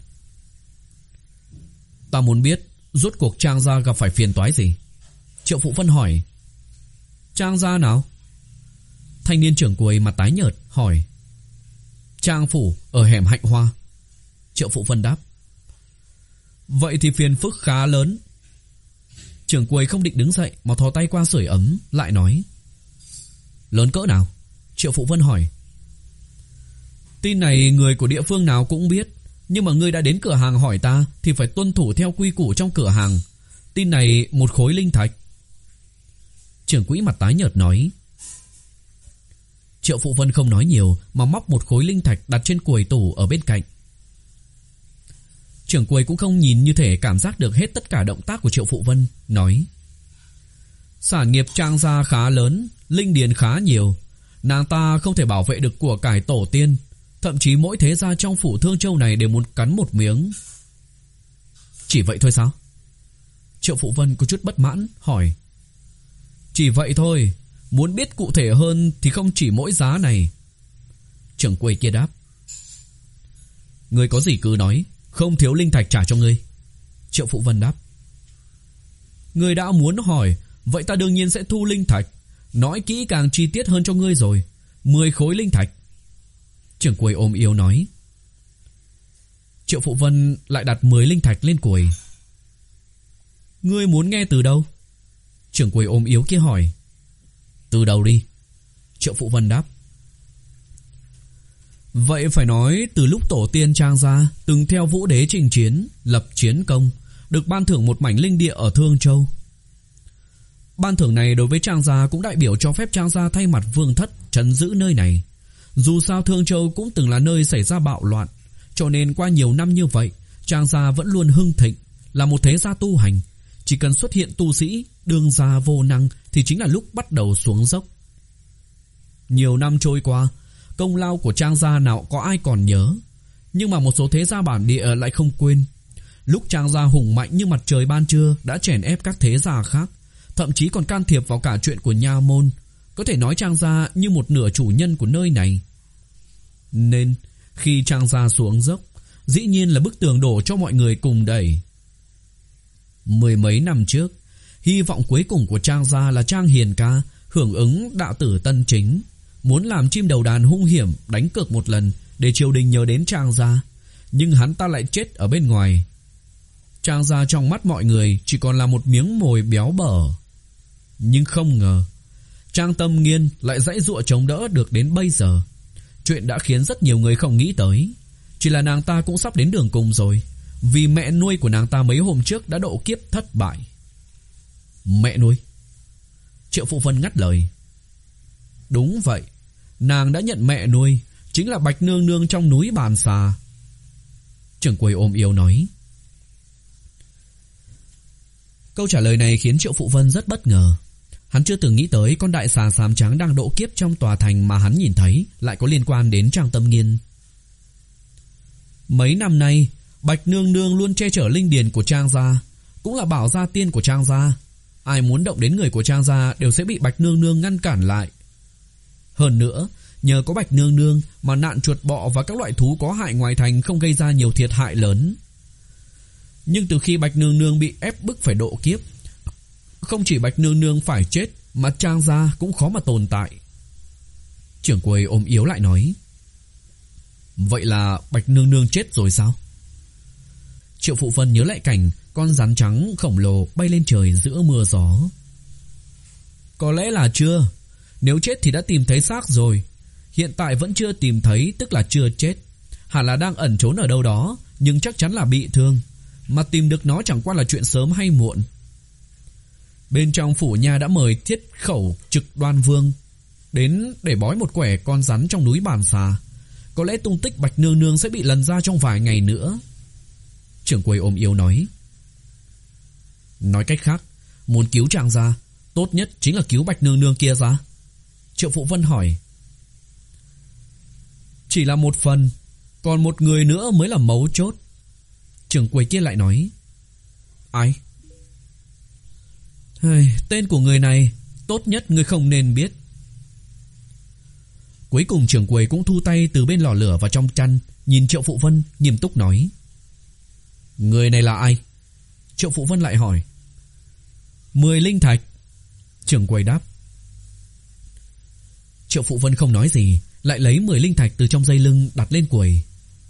Ta muốn biết rốt cuộc Trang gia gặp phải phiền toái gì? Triệu Phụ Vân hỏi. Trang gia nào? Thanh niên trưởng quầy mặt tái nhợt hỏi. Trang phủ ở hẻm Hạnh Hoa. Triệu Phụ Vân đáp. Vậy thì phiền phức khá lớn. Trưởng quầy không định đứng dậy mà thò tay qua sưởi ấm, lại nói. Lớn cỡ nào? Triệu Phụ Vân hỏi. Tin này người của địa phương nào cũng biết, nhưng mà ngươi đã đến cửa hàng hỏi ta thì phải tuân thủ theo quy củ trong cửa hàng. Tin này một khối linh thạch. Trưởng quỹ mặt tái nhợt nói. Triệu Phụ Vân không nói nhiều mà móc một khối linh thạch đặt trên quầy tủ ở bên cạnh. Trưởng quầy cũng không nhìn như thể cảm giác được hết tất cả động tác của Triệu Phụ Vân, nói. Sản nghiệp Trang gia khá lớn, linh điền khá nhiều, nàng ta không thể bảo vệ được của cải tổ tiên, thậm chí mỗi thế gia trong phủ Thương Châu này đều muốn cắn một miếng. Chỉ vậy thôi sao? Triệu Phụ Vân có chút bất mãn hỏi. Chỉ vậy thôi, muốn biết cụ thể hơn thì không chỉ mỗi giá này. Trưởng quầy kia đáp. Ngươi có gì cứ nói, không thiếu linh thạch trả cho ngươi. Triệu Phụ Vân đáp. Ngươi đã muốn hỏi, vậy ta đương nhiên sẽ thu linh thạch, nói kỹ càng chi tiết hơn cho ngươi rồi. Mười khối linh thạch. Trưởng quầy ôm yếu nói. Triệu Phụ Vân lại đặt mười linh thạch lên quầy. Ngươi muốn nghe từ đâu? Trưởng quầy ôm yếu kia hỏi. Từ đầu đi. Triệu Phụ Vân đáp. Vậy phải nói từ lúc tổ tiên Trang gia từng theo Vũ Đế chinh chiến, lập chiến công, được ban thưởng một mảnh linh địa ở Thương Châu. Ban thưởng này đối với Trang gia cũng đại biểu cho phép Trang gia thay mặt vương thất trấn giữ nơi này. Dù sao Thương Châu cũng từng là nơi xảy ra bạo loạn, cho nên qua nhiều năm như vậy, Trang gia vẫn luôn hưng thịnh, là một thế gia tu hành. Chỉ cần xuất hiện tu sĩ đương gia vô năng thì chính là lúc bắt đầu xuống dốc. Nhiều năm trôi qua, công lao của Trang gia nào có ai còn nhớ, nhưng mà một số thế gia bản địa lại không quên. Lúc Trang gia hùng mạnh như mặt trời ban trưa đã chèn ép các thế gia khác, thậm chí còn can thiệp vào cả chuyện của nha môn. Có thể nói Trang gia như một nửa chủ nhân của nơi này. Nên khi Trang gia xuống dốc, dĩ nhiên là bức tường đổ cho mọi người cùng đẩy. Mười mấy năm trước, hy vọng cuối cùng của Trang gia là Trang Hiền ca hưởng ứng đạo tử tân chính, muốn làm chim đầu đàn hung hiểm đánh cược một lần để triều đình nhớ đến Trang gia, nhưng hắn ta lại chết ở bên ngoài. Trang gia trong mắt mọi người chỉ còn là một miếng mồi béo bở. Nhưng không ngờ Trang Tâm Nghiên lại dãy dụa chống đỡ được đến bây giờ. Chuyện đã khiến rất nhiều người không nghĩ tới. Chỉ là nàng ta cũng sắp đến đường cùng rồi, vì mẹ nuôi của nàng ta mấy hôm trước đã độ kiếp thất bại. Mẹ nuôi? Triệu Phụ Vân ngắt lời. Đúng vậy, nàng đã nhận mẹ nuôi, chính là Bạch Nương Nương trong núi Bàn Xà. Trưởng quầy ôm yếu nói. Câu trả lời này khiến Triệu Phụ Vân rất bất ngờ. Hắn chưa từng nghĩ tới con đại xà xám trắng đang độ kiếp trong tòa thành mà hắn nhìn thấy lại có liên quan đến Trang Tâm Nghiên. Mấy năm nay, Bạch Nương Nương luôn che chở linh điền của Trang gia, cũng là bảo gia tiên của Trang gia. Ai muốn động đến người của Trang gia đều sẽ bị Bạch Nương Nương ngăn cản lại. Hơn nữa, nhờ có Bạch Nương Nương mà nạn chuột bọ và các loại thú có hại ngoài thành không gây ra nhiều thiệt hại lớn. Nhưng từ khi Bạch Nương Nương bị ép bức phải độ kiếp, không chỉ Bạch Nương Nương phải chết mà Trang gia cũng khó mà tồn tại. Trưởng quầy ôm yếu lại nói. Vậy là Bạch Nương Nương chết rồi sao? Triệu Phụ Vân nhớ lại cảnh con rắn trắng khổng lồ bay lên trời giữa mưa gió. Có lẽ là chưa, Nếu chết thì đã tìm thấy xác rồi. Hiện tại vẫn chưa tìm thấy, tức là chưa chết. Hẳn là đang ẩn trốn ở đâu đó, nhưng chắc chắn là bị thương. Mà tìm được nó chẳng qua là chuyện sớm hay muộn. Bên trong phủ nha đã mời Thiết Khẩu Trực Đoan Vương đến để bói một quẻ con rắn trong núi Bàn Xà. Có lẽ tung tích Bạch Nương Nương sẽ bị lần ra trong vài ngày nữa. Trưởng quầy ôm yếu nói. Nói cách khác, muốn cứu chàng ra, tốt nhất chính là cứu Bạch Nương Nương kia ra. Triệu Phụ Vân hỏi. Chỉ là một phần, còn một người nữa mới là mấu chốt. Trưởng quầy kia lại nói. Ai? Hey, tên của người này tốt nhất người không nên biết. Cuối cùng trưởng quầy cũng thu tay từ bên lò lửa vào trong chăn, nhìn Triệu Phụ Vân nghiêm túc nói. Người này là ai? Triệu Phụ Vân lại hỏi. Mười linh thạch. Trưởng quầy đáp. Triệu Phụ Vân không nói gì, lại lấy mười linh thạch từ trong dây lưng đặt lên quầy.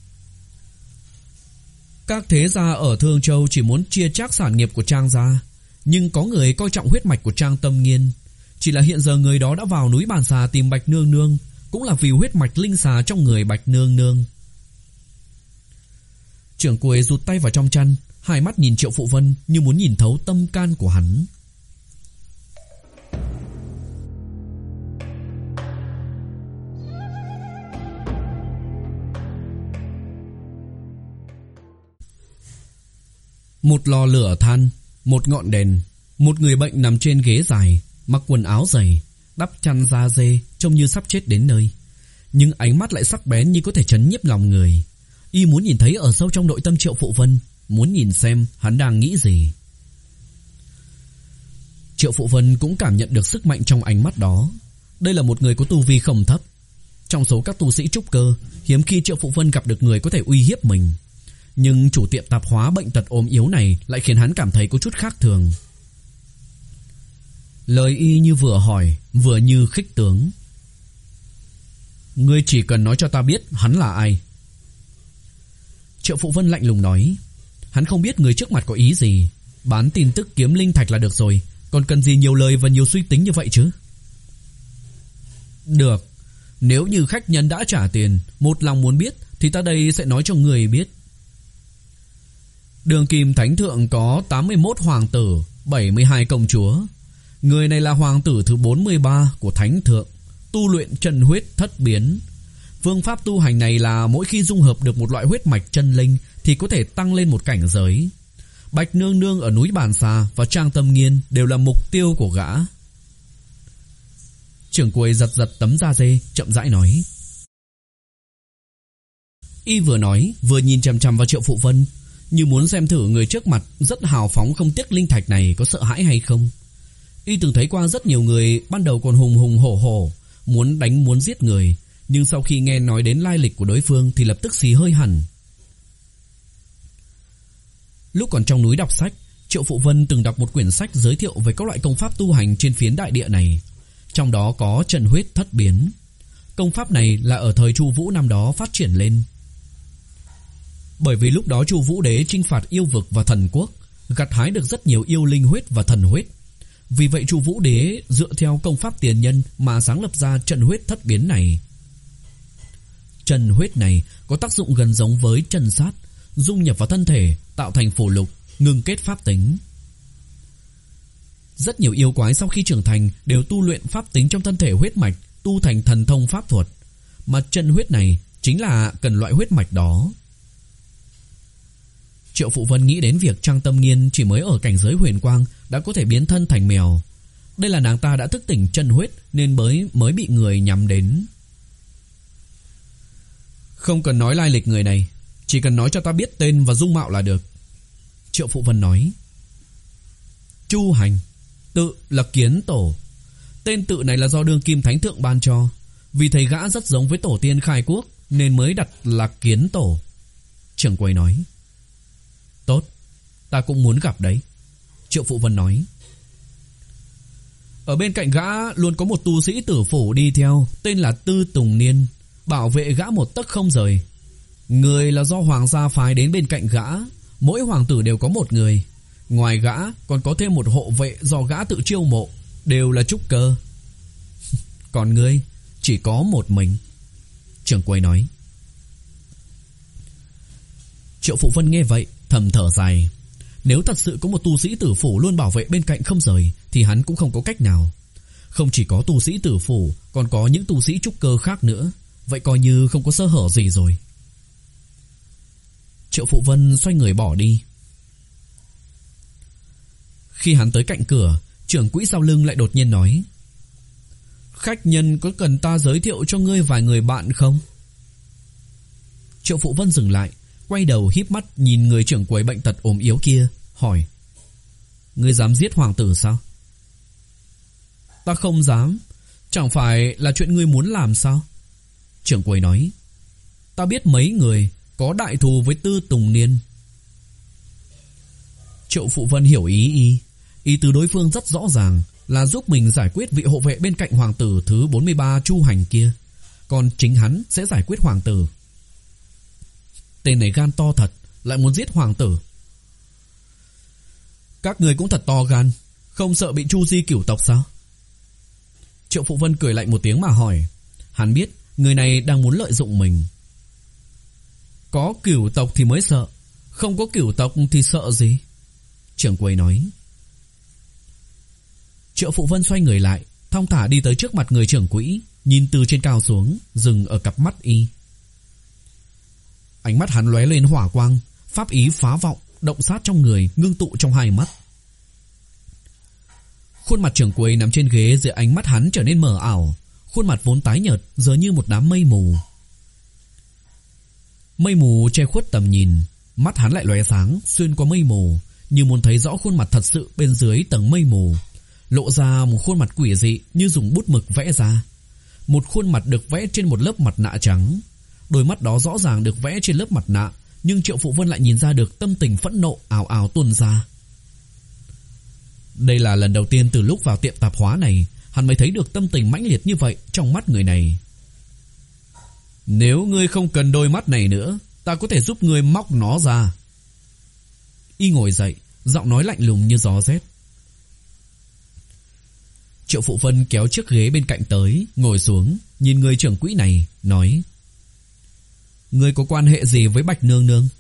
Các thế gia ở Thương Châu chỉ muốn chia chác sản nghiệp của Trang gia, nhưng có người coi trọng huyết mạch của Trang Tâm Nghiên. Chỉ là hiện giờ người đó đã vào núi Bàn Xà tìm Bạch Nương Nương, cũng là vì huyết mạch linh xà trong người Bạch Nương Nương. Trưởng quầy rụt tay vào trong chăn, hai mắt nhìn Triệu Phụ Vân như muốn nhìn thấu tâm can của hắn. Một lò lửa than, một ngọn đèn, một người bệnh nằm trên ghế dài, mặc quần áo dày, đắp chăn da dê, trông như sắp chết đến nơi. Nhưng ánh mắt lại sắc bén như có thể chấn nhiếp lòng người. Y muốn nhìn thấy ở sâu trong nội tâm Triệu Phụ Vân, muốn nhìn xem hắn đang nghĩ gì. Triệu Phụ Vân cũng cảm nhận được sức mạnh trong ánh mắt đó. Đây là một người có tu vi không thấp. Trong số các tu sĩ trúc cơ, hiếm khi Triệu Phụ Vân gặp được người có thể uy hiếp mình. Nhưng chủ tiệm tạp hóa bệnh tật ốm yếu này lại khiến hắn cảm thấy có chút khác thường. Lời y như vừa hỏi, vừa như khích tướng. Ngươi chỉ cần nói cho ta biết hắn là ai. Triệu Phụ Vân lạnh lùng nói. Hắn không biết người trước mặt có ý gì. Bán tin tức kiếm linh thạch là được rồi, còn cần gì nhiều lời và nhiều suy tính như vậy chứ. Được, nếu như khách nhân đã trả tiền, một lòng muốn biết, thì ta đây sẽ nói cho người biết. Đường Kim Thánh Thượng có tám mươi mốt hoàng tử, bảy mươi hai công chúa. Người này là hoàng tử thứ bốn mươi ba của Thánh Thượng, tu luyện chân huyết thất biến. Phương pháp tu hành này là mỗi khi dung hợp được một loại huyết mạch chân linh thì có thể tăng lên một cảnh giới. Bạch Nương Nương ở núi Bàn Xà và Trang Tâm Nghiên đều là mục tiêu của gã. Trưởng quầy giật giật tấm da dê, chậm rãi nói. Y vừa nói vừa nhìn chằm chằm vào Triệu Phụ Vân, như muốn xem thử người trước mặt rất hào phóng không tiếc linh thạch này có sợ hãi hay không. Y từng thấy qua rất nhiều người ban đầu còn hùng hùng hổ hổ, muốn đánh muốn giết người, nhưng sau khi nghe nói đến lai lịch của đối phương thì lập tức xì hơi hẳn. Lúc còn trong núi đọc sách, Triệu Phụ Vân từng đọc một quyển sách giới thiệu về các loại công pháp tu hành trên phiến đại địa này. Trong đó có chân huyết thất biến. Công pháp này là ở thời Chu Vũ năm đó phát triển lên. Bởi vì lúc đó Chu Vũ Đế chinh phạt yêu vực và thần quốc, gặt hái được rất nhiều yêu linh huyết và thần huyết. Vì vậy Chu Vũ Đế dựa theo công pháp tiền nhân mà sáng lập ra chân huyết thất biến này. Chân huyết này có tác dụng gần giống với chân sát, dung nhập vào thân thể, tạo thành phù lục, ngưng kết pháp tính. Rất nhiều yêu quái sau khi trưởng thành đều tu luyện pháp tính trong thân thể huyết mạch, tu thành thần thông pháp thuật, mà chân huyết này chính là cần loại huyết mạch đó. Triệu Phụ Vân nghĩ đến việc Trang Tâm Nghiên chỉ mới ở cảnh giới huyền quang đã có thể biến thân thành mèo. Đây là nàng ta đã thức tỉnh chân huyết nên mới mới bị người nhắm đến. Không cần nói lai lịch người này, chỉ cần nói cho ta biết tên và dung mạo là được. Triệu Phụ Vân nói. Chu Hành, tự là Kiến Tổ. Tên tự này là do Đường Kim Thánh Thượng ban cho, vì thầy gã rất giống với tổ tiên khai quốc nên mới đặt là Kiến Tổ. Trưởng quầy nói. Tốt, ta cũng muốn gặp đấy. Triệu Phụ Vân nói. Ở bên cạnh gã luôn có một tu sĩ tử phủ đi theo, tên là Tư Tùng Niên, bảo vệ gã một tấc không rời. Người là do hoàng gia phái đến bên cạnh gã, mỗi hoàng tử đều có một người. Ngoài gã còn có thêm một hộ vệ do gã tự chiêu mộ, đều là trúc cơ. Còn ngươi chỉ có một mình. Trưởng quầy nói. Triệu Phụ Vân nghe vậy thầm thở dài. Nếu thật sự có một tu sĩ tử phủ luôn bảo vệ bên cạnh không rời thì hắn cũng không có cách nào. Không chỉ có tu sĩ tử phủ, còn có những tu sĩ trúc cơ khác nữa. Vậy coi như không có sơ hở gì rồi. Triệu Phụ Vân xoay người bỏ đi. Khi hắn tới cạnh cửa, trưởng quỹ sau lưng lại đột nhiên nói: Khách nhân có cần ta giới thiệu cho ngươi vài người bạn không? Triệu Phụ Vân dừng lại, quay đầu híp mắt nhìn người trưởng quầy bệnh tật ốm yếu kia, hỏi: Ngươi dám giết hoàng tử sao? Ta không dám. Chẳng phải là chuyện ngươi muốn làm sao? Trưởng quầy nói: Ta biết mấy người có đại thù với Tư Tùng Niên. Triệu Phụ Vân hiểu ý y. Ý từ đối phương rất rõ ràng, là giúp mình giải quyết vị hộ vệ bên cạnh hoàng tử thứ bốn mươi ba Chu Hành kia, còn chính hắn sẽ giải quyết hoàng tử. Tên này gan to thật, lại muốn giết hoàng tử. Các người cũng thật to gan, không sợ bị Chu Di cửu tộc sao? Triệu Phụ Vân cười lạnh một tiếng mà hỏi. Hắn biết người này đang muốn lợi dụng mình. Có cửu tộc thì mới sợ, không có cửu tộc thì sợ gì? Trưởng quầy nói. Triệu Phụ Vân xoay người lại, thong thả đi tới trước mặt người trưởng quỹ, nhìn từ trên cao xuống, dừng ở cặp mắt y. Ánh mắt hắn lóe lên hỏa quang, pháp ý phá vọng, động sát trong người, ngưng tụ trong hai mắt. Khuôn mặt trưởng quầy nằm trên ghế dưới ánh mắt hắn trở nên mờ ảo, khuôn mặt vốn tái nhợt giờ như một đám mây mù. Mây mù che khuất tầm nhìn, mắt hắn lại lóe sáng xuyên qua mây mù, như muốn thấy rõ khuôn mặt thật sự bên dưới tầng mây mù, lộ ra một khuôn mặt quỷ dị như dùng bút mực vẽ ra. Một khuôn mặt được vẽ trên một lớp mặt nạ trắng. Đôi mắt đó rõ ràng được vẽ trên lớp mặt nạ, nhưng Triệu Phụ Vân lại nhìn ra được tâm tình phẫn nộ ào ào tuôn ra. Đây là lần đầu tiên từ lúc vào tiệm tạp hóa này, hắn mới thấy được tâm tình mãnh liệt như vậy trong mắt người này. Nếu ngươi không cần đôi mắt này nữa, ta có thể giúp ngươi móc nó ra. Y ngồi dậy, giọng nói lạnh lùng như gió rét. Triệu Phụ Vân kéo chiếc ghế bên cạnh tới, ngồi xuống, nhìn người trưởng quỹ này, nói: Ngươi có quan hệ gì với Bạch Nương Nương?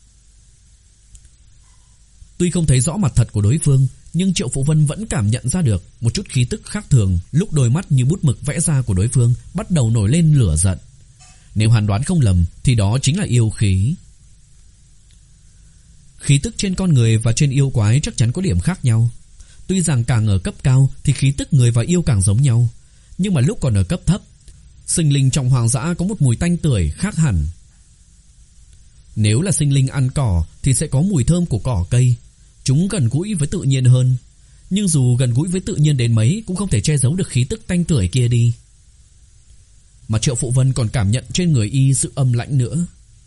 Tuy không thấy rõ mặt thật của đối phương, nhưng Triệu Phụ Vân vẫn cảm nhận ra được một chút khí tức khác thường lúc đôi mắt như bút mực vẽ ra của đối phương bắt đầu nổi lên lửa giận. Nếu hắn đoán không lầm thì đó chính là yêu khí. Khí tức trên con người và trên yêu quái chắc chắn có điểm khác nhau. Tuy rằng càng ở cấp cao thì khí tức người và yêu càng giống nhau, nhưng mà lúc còn ở cấp thấp, sinh linh trong hoang dã có một mùi tanh tưởi khác hẳn. Nếu là sinh linh ăn cỏ thì sẽ có mùi thơm của cỏ cây, chúng gần gũi với tự nhiên hơn. Nhưng dù gần gũi với tự nhiên đến mấy cũng không thể che giấu được khí tức tanh tưởi kia đi. Mà Triệu Phụ Vân còn cảm nhận trên người y sự âm lãnh nữa.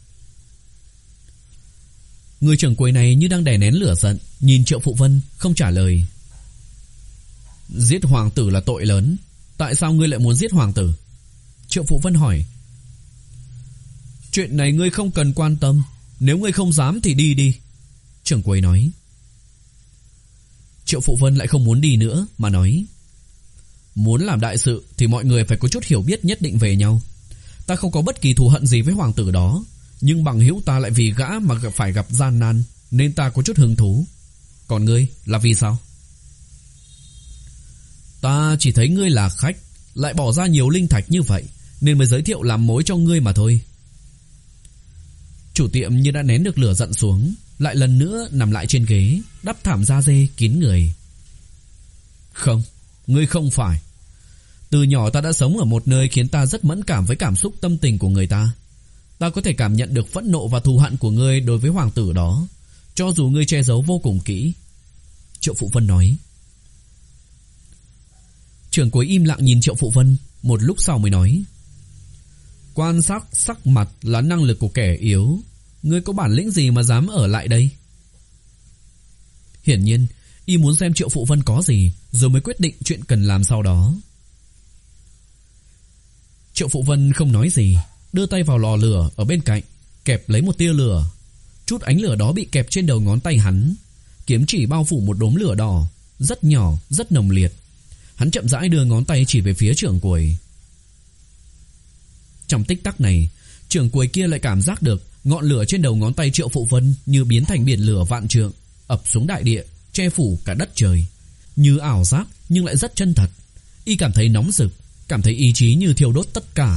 Người trưởng quầy này như đang đè nén lửa giận, nhìn Triệu Phụ Vân không trả lời. Giết hoàng tử là tội lớn, tại sao ngươi lại muốn giết hoàng tử? Triệu Phụ Vân hỏi. Chuyện này ngươi không cần quan tâm, nếu ngươi không dám thì đi đi, trưởng quầy nói. Triệu Phụ Vân lại không muốn đi nữa mà nói: Muốn làm đại sự thì mọi người phải có chút hiểu biết nhất định về nhau. Ta không có bất kỳ thù hận gì với hoàng tử đó, nhưng bằng hữu ta lại vì gã mà phải gặp gian nan, nên ta có chút hứng thú. Còn ngươi là vì sao? Ta chỉ thấy ngươi là khách, lại bỏ ra nhiều linh thạch như vậy, nên mới giới thiệu làm mối cho ngươi mà thôi. Chủ tiệm như đã nén được lửa giận xuống, lại lần nữa nằm lại trên ghế, đắp thảm da dê kín người. Không, ngươi không phải. Từ nhỏ ta đã sống ở một nơi khiến ta rất mẫn cảm với cảm xúc tâm tình của người ta. Ta có thể cảm nhận được phẫn nộ và thù hận của ngươi đối với hoàng tử đó, cho dù ngươi che giấu vô cùng kỹ. Triệu Phụ Vân nói. Trưởng quầy im lặng nhìn Triệu Phụ Vân, một lúc sau mới nói: Quan sát sắc mặt là năng lực của kẻ yếu, ngươi có bản lĩnh gì mà dám ở lại đây? Hiển nhiên y muốn xem Triệu Phụ Vân có gì, rồi mới quyết định chuyện cần làm sau đó. Triệu Phụ Vân không nói gì, đưa tay vào lò lửa ở bên cạnh, kẹp lấy một tia lửa. Chút ánh lửa đó bị kẹp trên đầu ngón tay hắn, kiếm chỉ bao phủ một đốm lửa đỏ, rất nhỏ, rất nồng liệt. Hắn chậm rãi đưa ngón tay chỉ về phía trưởng quầy. Trong tích tắc này, trưởng quầy kia lại cảm giác được ngọn lửa trên đầu ngón tay Triệu Phụ Vân như biến thành biển lửa vạn trượng, ập xuống đại địa, che phủ cả đất trời. Như ảo giác nhưng lại rất chân thật. Y cảm thấy nóng rực, cảm thấy ý chí như thiêu đốt tất cả.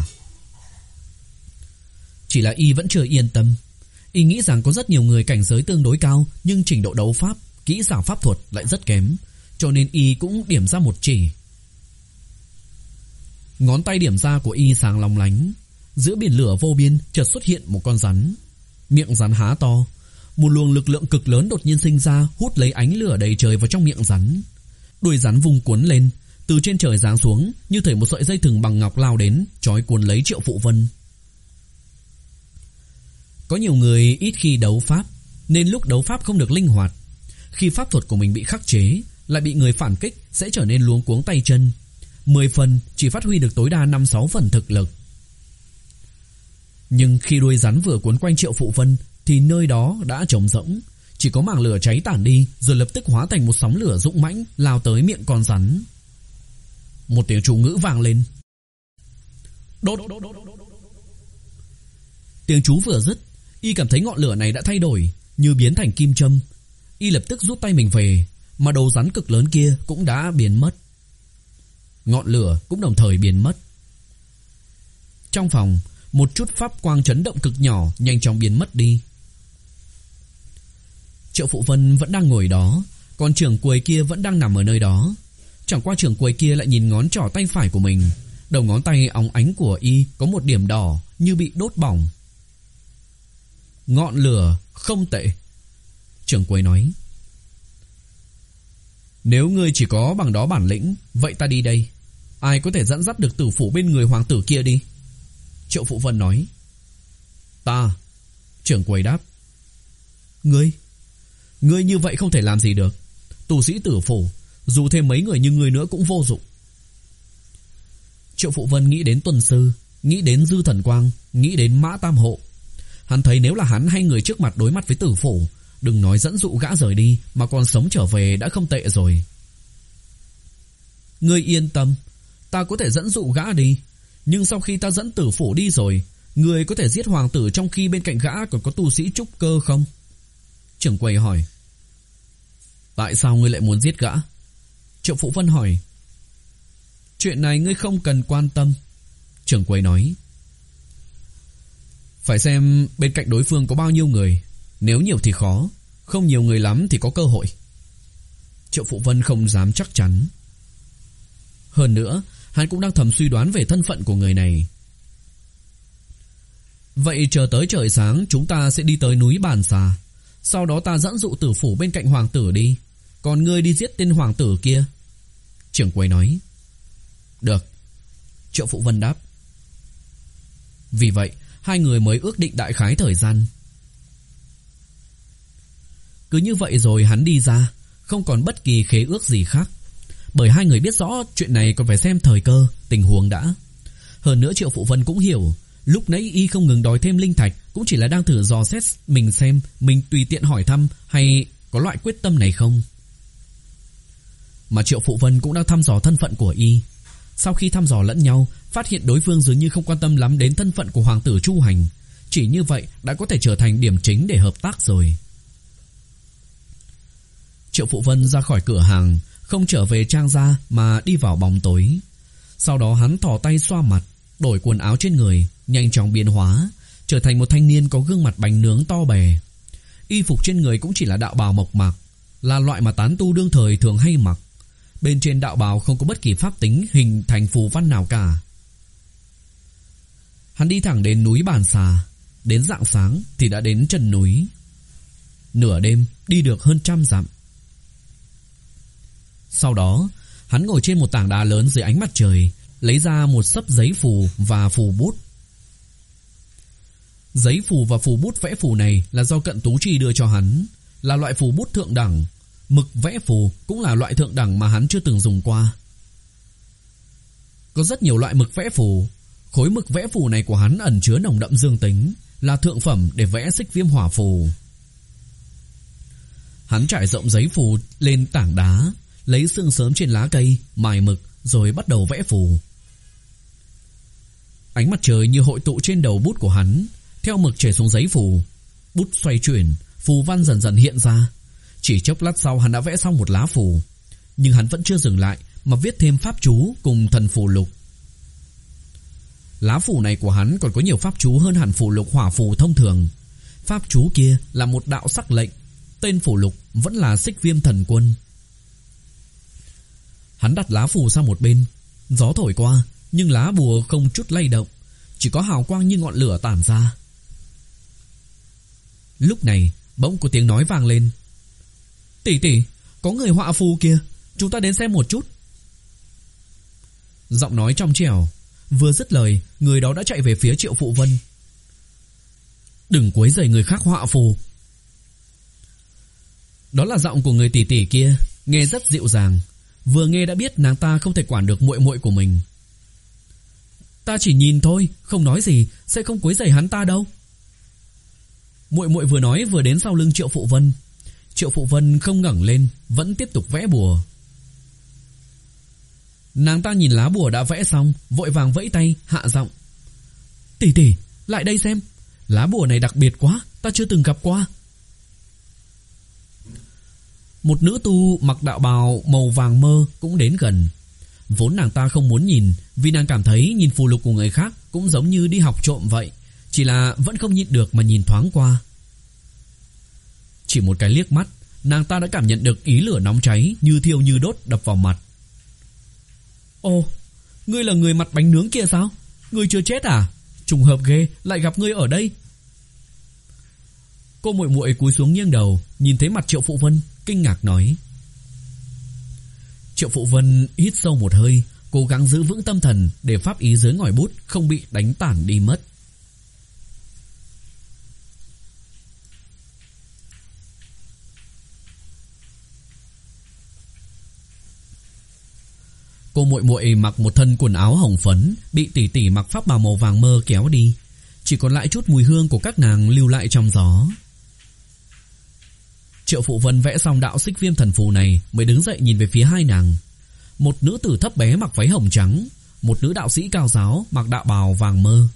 Chỉ là Y vẫn chưa yên tâm. Y nghĩ rằng có rất nhiều người cảnh giới tương đối cao, nhưng trình độ đấu pháp, kỹ xảo pháp thuật lại rất kém, cho nên Y cũng điểm ra một chỉ. Ngón tay điểm ra của Y sáng long lánh. Giữa biển lửa vô biên chợt xuất hiện một con rắn. Miệng rắn há to, một luồng lực lượng cực lớn đột nhiên sinh ra, hút lấy ánh lửa đầy trời vào trong miệng rắn. Đuôi rắn vung cuốn lên, từ trên trời giáng xuống, như thể một sợi dây thừng bằng ngọc lao đến, trói cuốn lấy Triệu Phụ Vân. Có nhiều người ít khi đấu pháp, nên lúc đấu pháp không được linh hoạt. Khi pháp thuật của mình bị khắc chế, lại bị người phản kích, sẽ trở nên luống cuống tay chân. Mười phần chỉ phát huy được tối đa năm sáu phần thực lực. Nhưng khi đuôi rắn vừa cuốn quanh Triệu Phụ Vân thì nơi đó đã trống rỗng, chỉ có mảng lửa cháy tản đi, rồi lập tức hóa thành một sóng lửa dũng mãnh lao tới miệng con rắn. Một tiếng chú ngữ vang lên. Đốt. Tiếng chú vừa dứt, Y cảm thấy ngọn lửa này đã thay đổi, như biến thành kim châm. Y lập tức rút tay mình về, mà đầu rắn cực lớn kia cũng đã biến mất. Ngọn lửa cũng đồng thời biến mất. Trong phòng, một chút pháp quang chấn động cực nhỏ nhanh chóng biến mất đi. Triệu Phụ Vân vẫn đang ngồi đó, còn trưởng quầy kia vẫn đang nằm ở nơi đó. Chẳng qua trưởng quầy kia lại nhìn ngón trỏ tay phải của mình. Đầu ngón tay óng ánh của Y có một điểm đỏ như bị đốt bỏng. Ngọn lửa không tệ, trưởng quầy nói. Nếu ngươi chỉ có bằng đó bản lĩnh, vậy ta đi đây. Ai có thể dẫn dắt được tử phủ bên người hoàng tử kia đi? Triệu Phụ Vân nói. Ta, trưởng quầy đáp. Ngươi? Ngươi như vậy không thể làm gì được. Tu sĩ tử phủ, dù thêm mấy người như ngươi nữa cũng vô dụng. Triệu Phụ Vân nghĩ đến Tuần Sư, nghĩ đến Dư Thần Quang, nghĩ đến Mã Tam Hộ. Hắn thấy nếu là hắn hay người trước mặt đối mặt với tử phủ, đừng nói dẫn dụ gã rời đi, mà còn sống trở về đã không tệ rồi. Ngươi yên tâm, ta có thể dẫn dụ gã đi. Nhưng sau khi ta dẫn tử phủ đi rồi, ngươi có thể giết hoàng tử trong khi bên cạnh gã còn có tu sĩ trúc cơ không? Trưởng quầy hỏi. Tại sao ngươi lại muốn giết gã? Triệu Phụ Vân hỏi. Chuyện này ngươi không cần quan tâm, trưởng quầy nói. Phải xem bên cạnh đối phương có bao nhiêu người. Nếu nhiều thì khó, không nhiều người lắm thì có cơ hội. Triệu Phụ Vân không dám chắc chắn. Hơn nữa, hắn cũng đang thầm suy đoán về thân phận của người này. Vậy chờ tới trời sáng chúng ta sẽ đi tới núi Bàn Xà. Sau đó ta dẫn dụ tử phủ bên cạnh hoàng tử đi, còn ngươi đi giết tên hoàng tử kia, trưởng quầy nói. Được, Triệu Phụ Vân đáp. Vì vậy hai người mới ước định đại khái thời gian. Cứ như vậy rồi hắn đi ra, không còn bất kỳ khế ước gì khác. Bởi hai người biết rõ chuyện này còn phải xem thời cơ, tình huống đã. Hơn nữa Triệu Phụ Vân cũng hiểu, lúc nãy Y không ngừng đòi thêm linh thạch cũng chỉ là đang thử dò xét mình xem mình tùy tiện hỏi thăm hay có loại quyết tâm này không. Mà Triệu Phụ Vân cũng đang thăm dò thân phận của Y. Sau khi thăm dò lẫn nhau, phát hiện đối phương dường như không quan tâm lắm đến thân phận của hoàng tử Chu Hành. Chỉ như vậy đã có thể trở thành điểm chính để hợp tác rồi. Triệu Phụ Vân ra khỏi cửa hàng, không trở về trang gia mà đi vào bóng tối. Sau đó hắn thò tay xoa mặt, đổi quần áo trên người, nhanh chóng biến hóa, trở thành một thanh niên có gương mặt bánh nướng to bè. Y phục trên người cũng chỉ là đạo bào mộc mạc, là loại mà tán tu đương thời thường hay mặc. Bên trên đạo bào không có bất kỳ pháp tính hình thành phù văn nào cả. Hắn đi thẳng đến núi Bàn Xà. Đến rạng sáng thì đã đến chân núi. Nửa đêm đi được hơn trăm dặm. Sau đó hắn ngồi trên một tảng đá lớn dưới ánh mặt trời, lấy ra một xấp giấy phù và phù bút. Giấy phù và phù bút vẽ phù này là do Cận Tú Trì đưa cho hắn, là loại phù bút thượng đẳng. Mực vẽ phù cũng là loại thượng đẳng mà hắn chưa từng dùng qua. Có rất nhiều loại mực vẽ phù. Khối mực vẽ phù này của hắn ẩn chứa nồng đậm dương tính, là thượng phẩm để vẽ xích viêm hỏa phù. Hắn trải rộng giấy phù lên tảng đá, lấy sương sớm trên lá cây, mài mực rồi bắt đầu vẽ phù. Ánh mặt trời như hội tụ trên đầu bút của hắn, theo mực chảy xuống giấy phù. Bút xoay chuyển, phù văn dần dần hiện ra. Chỉ chốc lát sau hắn đã vẽ xong một lá phù. Nhưng hắn vẫn chưa dừng lại mà viết thêm pháp chú cùng thần phù lục. Lá phù này của hắn còn có nhiều pháp chú hơn hẳn phù lục hỏa phù thông thường. Pháp chú kia là một đạo sắc lệnh, tên phù lục vẫn là Xích Viêm Thần Quân. Hắn đặt lá phù sang một bên, gió thổi qua, nhưng lá bùa không chút lay động, chỉ có hào quang như ngọn lửa tản ra. Lúc này, bỗng có tiếng nói vang lên. Tỷ tỷ, có người họa phù kìa, chúng ta đến xem một chút. Giọng nói trong trẻo, vừa dứt lời, người đó đã chạy về phía Triệu Phụ Vân. Đừng quấy rầy người khác họa phù. Đó là giọng của người tỷ tỷ kia, nghe rất dịu dàng. Vừa nghe đã biết nàng ta không thể quản được muội muội của mình. Ta chỉ nhìn thôi, không nói gì, sẽ không quấy rầy hắn ta đâu. Muội muội vừa nói vừa đến sau lưng Triệu Phụ Vân. Triệu Phụ Vân không ngẩng lên, vẫn tiếp tục vẽ bùa. Nàng ta nhìn lá bùa đã vẽ xong, vội vàng vẫy tay, hạ giọng. Tỷ tỷ, lại đây xem. Lá bùa này đặc biệt quá, ta chưa từng gặp qua. Một nữ tu mặc đạo bào màu vàng mơ cũng đến gần. Vốn nàng ta không muốn nhìn, vì nàng cảm thấy nhìn phù lục của người khác cũng giống như đi học trộm vậy, chỉ là vẫn không nhịn được mà nhìn thoáng qua. Chỉ một cái liếc mắt, nàng ta đã cảm nhận được ý lửa nóng cháy như thiêu như đốt đập vào mặt. Ồ, ngươi là người mặt bánh nướng kia sao? Ngươi chưa chết à? Trùng hợp ghê, lại gặp ngươi ở đây. Cô muội muội cúi xuống nghiêng đầu, nhìn thấy mặt Triệu Phụ Vân, kinh ngạc nói. Triệu Phụ Vân hít sâu một hơi, cố gắng giữ vững tâm thần để pháp ý dưới ngòi bút không bị đánh tản đi mất. Cô muội muội mặc một thân quần áo hồng phấn, bị tỷ tỷ mặc pháp bào màu vàng mơ kéo đi, chỉ còn lại chút mùi hương của các nàng lưu lại trong gió. Triệu Phụ Vân vẽ xong đạo Xích Viêm thần phù này mới đứng dậy nhìn về phía hai nàng. Một nữ tử thấp bé mặc váy hồng trắng, một nữ đạo sĩ cao giáo mặc đạo bào vàng mơ.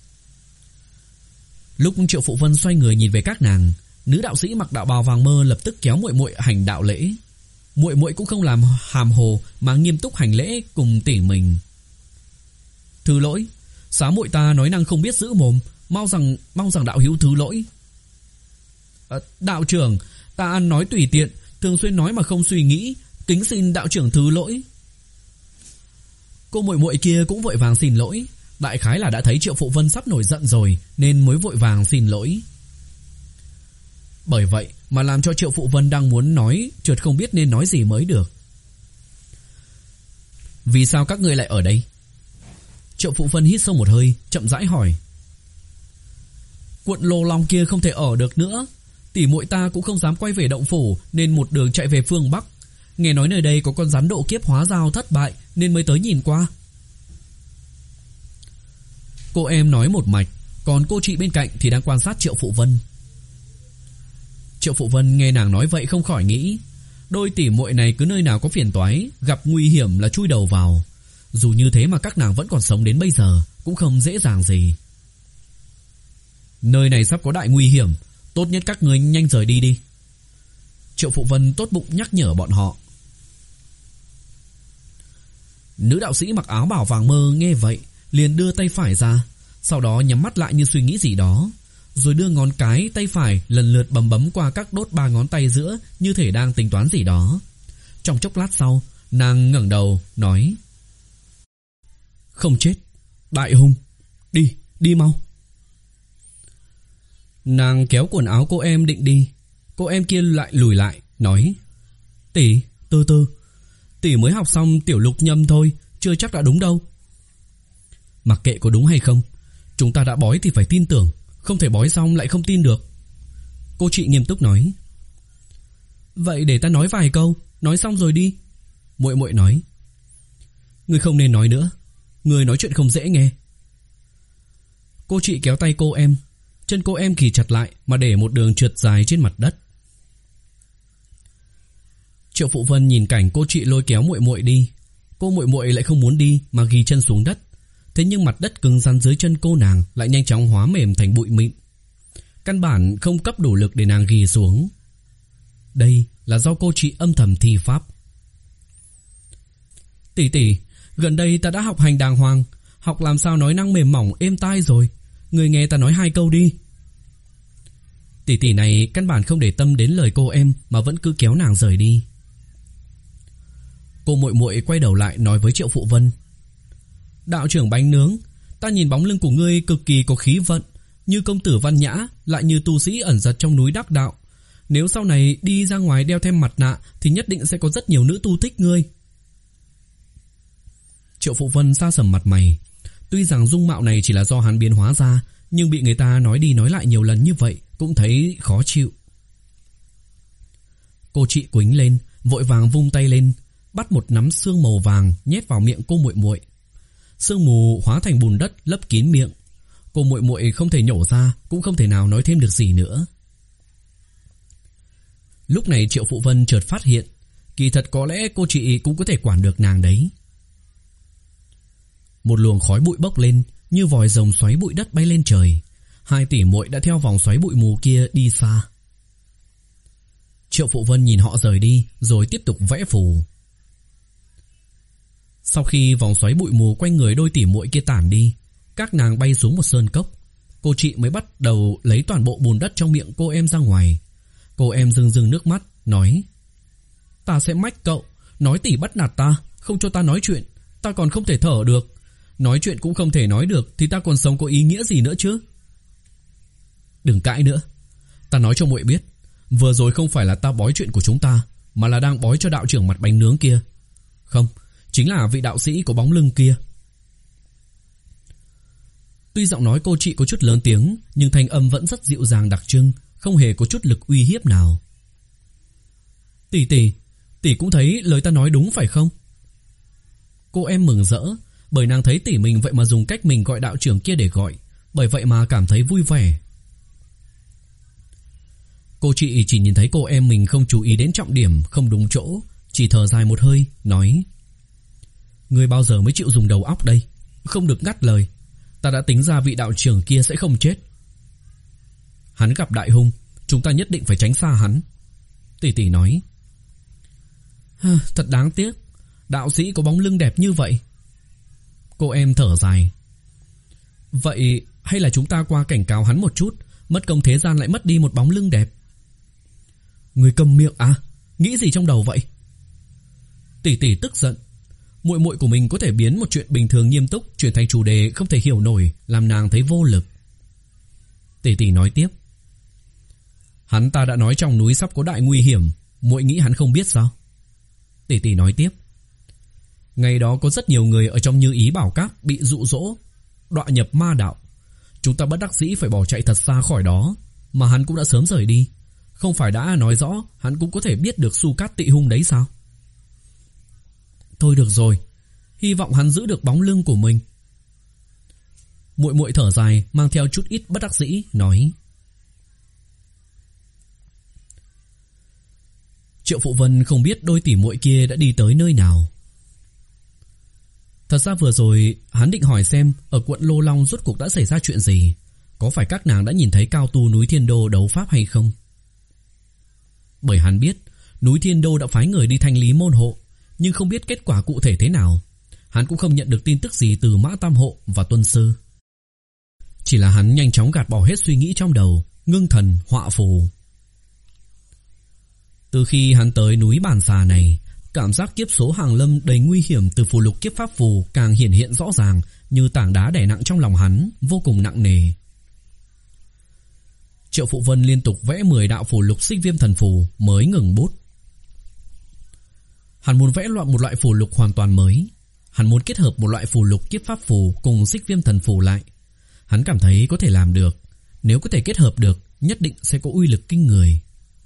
Lúc Triệu Phụ Vân xoay người nhìn về các nàng, nữ đạo sĩ mặc đạo bào vàng mơ lập tức kéo muội muội hành đạo lễ. Muội muội cũng không làm hàm hồ mà nghiêm túc hành lễ cùng tỷ mình. Thứ lỗi, xá muội ta nói năng không biết giữ mồm, mong rằng mong rằng đạo hữu thứ lỗi. À, đạo trưởng, ta ăn nói tùy tiện, thường xuyên nói mà không suy nghĩ, kính xin đạo trưởng thứ lỗi. Cô muội muội kia cũng vội vàng xin lỗi, đại khái là đã thấy Triệu Phụ Vân sắp nổi giận rồi nên mới vội vàng xin lỗi. Bởi vậy mà làm cho Triệu Phụ Vân đang muốn nói, chợt không biết nên nói gì mới được. Vì sao các ngươi lại ở đây? Triệu Phụ Vân hít sâu một hơi, chậm rãi hỏi. Quận Lô Long kia không thể ở được nữa, tỷ muội ta cũng không dám quay về động phủ nên một đường chạy về phương Bắc. Nghe nói nơi đây có con rắn độ kiếp hóa dao thất bại nên mới tới nhìn qua. Cô em nói một mạch, còn cô chị bên cạnh thì đang quan sát Triệu Phụ Vân. Triệu Phụ Vân nghe nàng nói vậy không khỏi nghĩ, đôi tỷ muội này cứ nơi nào có phiền toái, gặp nguy hiểm là chui đầu vào. Dù như thế mà các nàng vẫn còn sống đến bây giờ, cũng không dễ dàng gì. Nơi này sắp có đại nguy hiểm, tốt nhất các người nhanh rời đi đi. Triệu Phụ Vân tốt bụng nhắc nhở bọn họ. Nữ đạo sĩ mặc áo bào vàng mơ nghe vậy, liền đưa tay phải ra, sau đó nhắm mắt lại như suy nghĩ gì đó, rồi đưa ngón cái tay phải lần lượt bấm bấm qua các đốt ba ngón tay giữa như thể đang tính toán gì đó. Trong chốc lát sau, nàng ngẩng đầu nói: Không chết, đại hung, đi, đi mau. Nàng kéo quần áo cô em định đi, cô em kia lại lùi lại, nói: Tỷ, từ từ, tỷ mới học xong tiểu lục nhâm thôi, chưa chắc đã đúng đâu. Mặc kệ có đúng hay không, chúng ta đã bói thì phải tin tưởng, không thể bói xong lại không tin được. Cô chị nghiêm túc nói. Vậy để ta nói vài câu, nói xong rồi đi. Muội muội nói. Ngươi không nên nói nữa, ngươi nói chuyện không dễ nghe. Cô chị kéo tay cô em, chân cô em khì chặt lại mà để một đường trượt dài trên mặt đất. Triệu Phụ Vân nhìn cảnh cô chị lôi kéo muội muội đi. Cô muội muội lại không muốn đi mà ghì chân xuống đất. Thế nhưng mặt đất cứng rắn dưới chân cô nàng lại nhanh chóng hóa mềm thành bụi mịn. Căn bản không cấp đủ lực để nàng ghì xuống. Đây là do cô chị âm thầm thi pháp. Tỷ tỷ, gần đây ta đã học hành đàng hoàng, học làm sao nói năng mềm mỏng êm tai rồi. Người nghe ta nói hai câu đi. Tỷ tỷ này căn bản không để tâm đến lời cô em mà vẫn cứ kéo nàng rời đi. Cô muội muội quay đầu lại nói với Triệu Phụ Vân: Đạo trưởng bánh nướng, ta nhìn bóng lưng của ngươi cực kỳ có khí vận, như công tử văn nhã, lại như tu sĩ ẩn giật trong núi đắc đạo. Nếu sau này đi ra ngoài đeo thêm mặt nạ thì nhất định sẽ có rất nhiều nữ tu thích ngươi. Triệu Phụ Vân sa sầm mặt mày. Tuy rằng dung mạo này chỉ là do hắn biến hóa ra, nhưng bị người ta nói đi nói lại nhiều lần như vậy cũng thấy khó chịu. Cô chị quĩnh lên, vội vàng vung tay lên, bắt một nắm sương màu vàng nhét vào miệng cô muội muội. Sương mù hóa thành bùn đất lấp kín miệng. Cô muội muội không thể nhổ ra, cũng không thể nào nói thêm được gì nữa. Lúc này Triệu Phụ Vân chợt phát hiện, kỳ thật có lẽ cô chị cũng có thể quản được nàng đấy. Một luồng khói bụi bốc lên, như vòi rồng xoáy bụi đất bay lên trời. Hai tỷ muội đã theo vòng xoáy bụi mù kia đi xa. Triệu Phụ Vân nhìn họ rời đi, rồi tiếp tục vẽ phù. Sau khi vòng xoáy bụi mù quanh người đôi tỷ muội kia tản đi, các nàng bay xuống một sơn cốc. Cô chị mới bắt đầu lấy toàn bộ bùn đất trong miệng cô em ra ngoài. Cô em rưng rưng nước mắt, nói: Ta sẽ mách cậu, nói tỷ bắt nạt ta, không cho ta nói chuyện, ta còn không thể thở được. Nói chuyện cũng không thể nói được thì ta còn sống có ý nghĩa gì nữa chứ? Đừng cãi nữa. Ta nói cho muội biết, vừa rồi không phải là ta bói chuyện của chúng ta, mà là đang bói cho đạo trưởng mặt bánh nướng kia. Không, chính là vị đạo sĩ có bóng lưng kia. Tuy giọng nói cô chị có chút lớn tiếng, nhưng thanh âm vẫn rất dịu dàng đặc trưng, không hề có chút lực uy hiếp nào. Tỷ tỷ, tỷ cũng thấy lời ta nói đúng phải không? Cô em mừng rỡ, bởi nàng thấy tỷ mình vậy mà dùng cách mình gọi đạo trưởng kia để gọi, bởi vậy mà cảm thấy vui vẻ. Cô chị chỉ nhìn thấy cô em mình không chú ý đến trọng điểm, không đúng chỗ, chỉ thở dài một hơi, nói: Ngươi bao giờ mới chịu dùng đầu óc đây? Không được ngắt lời. Ta đã tính ra vị đạo trưởng kia sẽ không chết. Hắn gặp đại hung, chúng ta nhất định phải tránh xa hắn. Tỷ tỷ nói: Thật đáng tiếc, đạo sĩ có bóng lưng đẹp như vậy. Cô em thở dài: Vậy hay là chúng ta qua cảnh cáo hắn một chút, mất công thế gian lại mất đi một bóng lưng đẹp. Người cầm miệng à? Nghĩ gì trong đầu vậy? Tỷ tỷ tức giận. Muội muội của mình có thể biến một chuyện bình thường nghiêm túc chuyển thành chủ đề không thể hiểu nổi, làm nàng thấy vô lực. Tỷ tỷ nói tiếp: Hắn ta đã nói trong núi sắp có đại nguy hiểm, muội nghĩ hắn không biết sao? Tỷ tỷ nói tiếp: Ngày đó có rất nhiều người ở trong Như Ý Bảo Các bị dụ dỗ đọa nhập ma đạo. Chúng ta bất đắc dĩ phải bỏ chạy thật xa khỏi đó, mà hắn cũng đã sớm rời đi. Không phải đã nói rõ hắn cũng có thể biết được Su Cát Tị Hung đấy sao? Thôi được rồi, hy vọng hắn giữ được bóng lưng của mình. Muội muội thở dài, mang theo chút ít bất đắc dĩ, nói: Triệu Phụ Vân không biết đôi tỷ muội kia đã đi tới nơi nào. Thật ra vừa rồi hắn định hỏi xem ở quận Lô Long rốt cuộc đã xảy ra chuyện gì, có phải các nàng đã nhìn thấy cao tu núi Thiên Đô đấu pháp hay không. Bởi hắn biết núi Thiên Đô đã phái người đi thanh lý môn hộ, nhưng không biết kết quả cụ thể thế nào. Hắn cũng không nhận được tin tức gì từ Mã Tam Hộ và Tuân Sư. Chỉ là hắn nhanh chóng gạt bỏ hết suy nghĩ trong đầu, ngưng thần họa phù. Từ khi hắn tới núi Bản Xà này, cảm giác kiếp số hàng lâm đầy nguy hiểm từ phù lục kiếp pháp phù càng hiển hiện rõ ràng, như tảng đá đè nặng trong lòng hắn, vô cùng nặng nề. Triệu Phụ Vân liên tục vẽ mười đạo phù lục xích viêm thần phù mới ngừng bút. Hắn muốn vẽ loạn một loại phù lục hoàn toàn mới. Hắn muốn kết hợp một loại phù lục kiếp pháp phù cùng xích viêm thần phù lại. Hắn cảm thấy có thể làm được. Nếu có thể kết hợp được, nhất định sẽ có uy lực kinh người.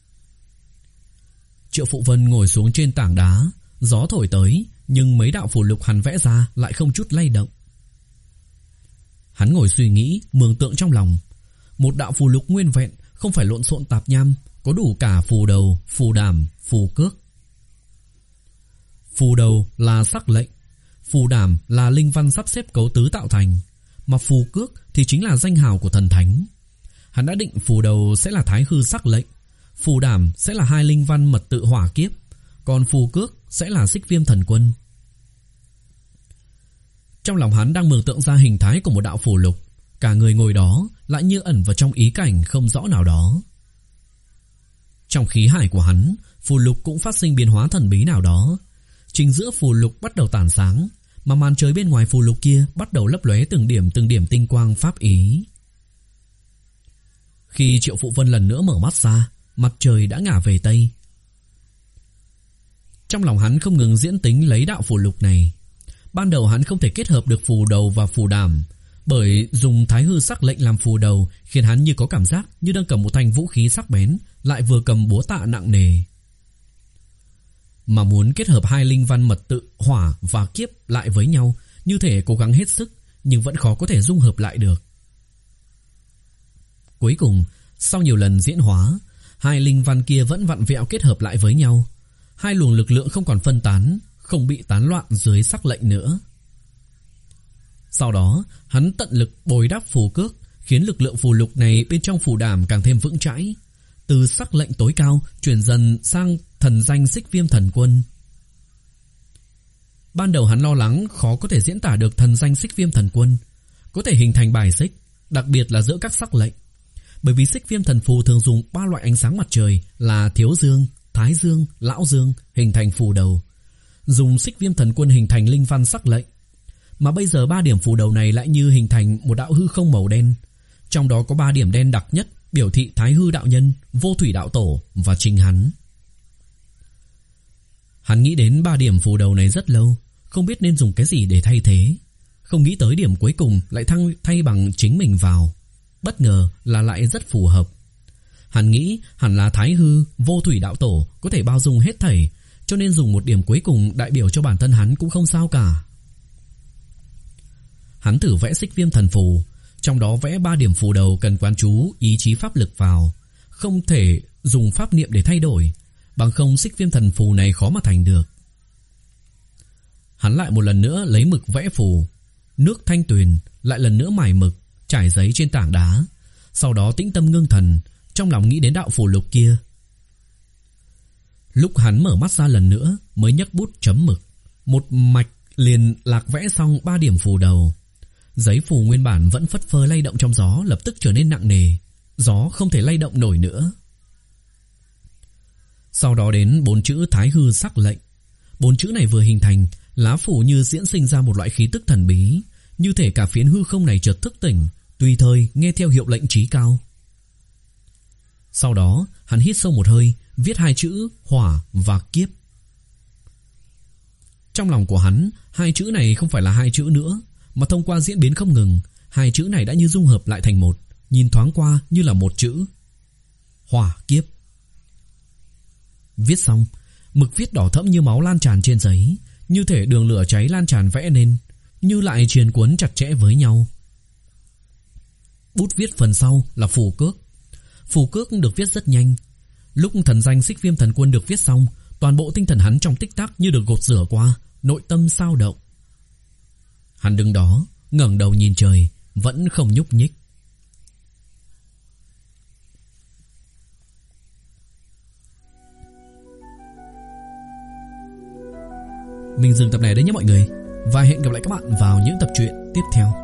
Triệu Phụ Vân ngồi xuống trên tảng đá, gió thổi tới, nhưng mấy đạo phù lục hắn vẽ ra lại không chút lay động. Hắn ngồi suy nghĩ, mường tượng trong lòng. Một đạo phù lục nguyên vẹn, không phải lộn xộn tạp nham, có đủ cả phù đầu, phù đàm, phù cước. Phù đầu là sắc lệnh, phù đảm là linh văn sắp xếp cấu tứ tạo thành, mà phù cước thì chính là danh hào của thần thánh. Hắn đã định phù đầu sẽ là thái hư sắc lệnh, phù đảm sẽ là hai linh văn mật tự hỏa kiếp, còn phù cước sẽ là xích viêm thần quân. Trong lòng hắn đang mường tượng ra hình thái của một đạo phù lục, cả người ngồi đó lại như ẩn vào trong ý cảnh không rõ nào đó. Trong khí hải của hắn, phù lục cũng phát sinh biến hóa thần bí nào đó. Chính giữa phù lục bắt đầu tản sáng, mà màn trời bên ngoài phù lục kia bắt đầu lấp lóe từng điểm từng điểm tinh quang pháp ý. Khi Triệu Phụ Vân lần nữa mở mắt ra, mặt trời đã ngả về tây. Trong lòng hắn không ngừng diễn tính lấy đạo phù lục này. Ban đầu hắn không thể kết hợp được phù đầu và phù đảm, bởi dùng thái hư sắc lệnh làm phù đầu khiến hắn như có cảm giác như đang cầm một thanh vũ khí sắc bén, lại vừa cầm búa tạ nặng nề. Mà muốn kết hợp hai linh văn mật tự hỏa và kiếp lại với nhau, như thể cố gắng hết sức nhưng vẫn khó có thể dung hợp lại được. Cuối cùng, sau nhiều lần diễn hóa, hai linh văn kia vẫn vặn vẹo kết hợp lại với nhau. Hai luồng lực lượng không còn phân tán, không bị tán loạn dưới sắc lệnh nữa. Sau đó, hắn tận lực bồi đắp phù cước, khiến lực lượng phù lục này bên trong phù đảm càng thêm vững chãi. Từ sắc lệnh tối cao chuyển dần sang thần danh xích viêm thần quân. Ban đầu hắn lo lắng khó có thể diễn tả được thần danh xích viêm thần quân, có thể hình thành bài xích, đặc biệt là giữa các sắc lệnh. Bởi vì xích viêm thần phù thường dùng ba loại ánh sáng mặt trời là thiếu dương, thái dương, lão dương hình thành phù đầu, dùng xích viêm thần quân hình thành linh văn sắc lệnh. Mà bây giờ ba điểm phù đầu này lại như hình thành một đạo hư không màu đen, trong đó có ba điểm đen đặc nhất biểu thị thái hư đạo nhân, vô thủy đạo tổ và chính hắn. Hắn nghĩ đến ba điểm phù đầu này rất lâu, không biết nên dùng cái gì để thay thế. Không nghĩ tới điểm cuối cùng lại thăng thay bằng chính mình vào, bất ngờ là lại rất phù hợp. Hắn nghĩ hẳn là thái hư, vô thủy đạo tổ có thể bao dung hết thảy, cho nên dùng một điểm cuối cùng đại biểu cho bản thân hắn cũng không sao cả. Hắn thử vẽ xích viêm thần phù, trong đó vẽ ba điểm phù đầu cần quán chú ý chí pháp lực vào, không thể dùng pháp niệm để thay đổi, bằng không xích viêm thần phù này khó mà thành được. Hắn lại một lần nữa lấy mực vẽ phù, nước thanh tuyền, lại lần nữa mài mực, trải giấy trên tảng đá, sau đó tĩnh tâm ngưng thần, trong lòng nghĩ đến đạo phù lục kia. Lúc hắn mở mắt ra lần nữa mới nhấc bút chấm mực, một mạch liền lạc vẽ xong ba điểm phù đầu. Giấy phù nguyên bản vẫn phất phơ lay động trong gió lập tức trở nên nặng nề, gió không thể lay động nổi nữa. Sau đó đến bốn chữ thái hư sắc lệnh. Bốn chữ này vừa hình thành, lá phù như diễn sinh ra một loại khí tức thần bí, như thể cả phiến hư không này chợt thức tỉnh, tùy thời nghe theo hiệu lệnh chí cao. Sau đó, hắn hít sâu một hơi, viết hai chữ hỏa và kiếp. Trong lòng của hắn, hai chữ này không phải là hai chữ nữa, mà thông qua diễn biến không ngừng, hai chữ này đã như dung hợp lại thành một, nhìn thoáng qua như là một chữ: hỏa kiếp. Viết xong, mực viết đỏ thẫm như máu lan tràn trên giấy, như thể đường lửa cháy lan tràn vẽ nên, như lại triền cuốn chặt chẽ với nhau. Bút viết phần sau là phù cước. Phù cước được viết rất nhanh. Lúc thần danh xích viêm thần quân được viết xong, toàn bộ tinh thần hắn trong tích tắc như được gột rửa qua, nội tâm sao động. Hắn đứng đó, ngẩng đầu nhìn trời, vẫn không nhúc nhích. Mình dừng tập này đấy nhé mọi người, và hẹn gặp lại các bạn vào những tập truyện tiếp theo.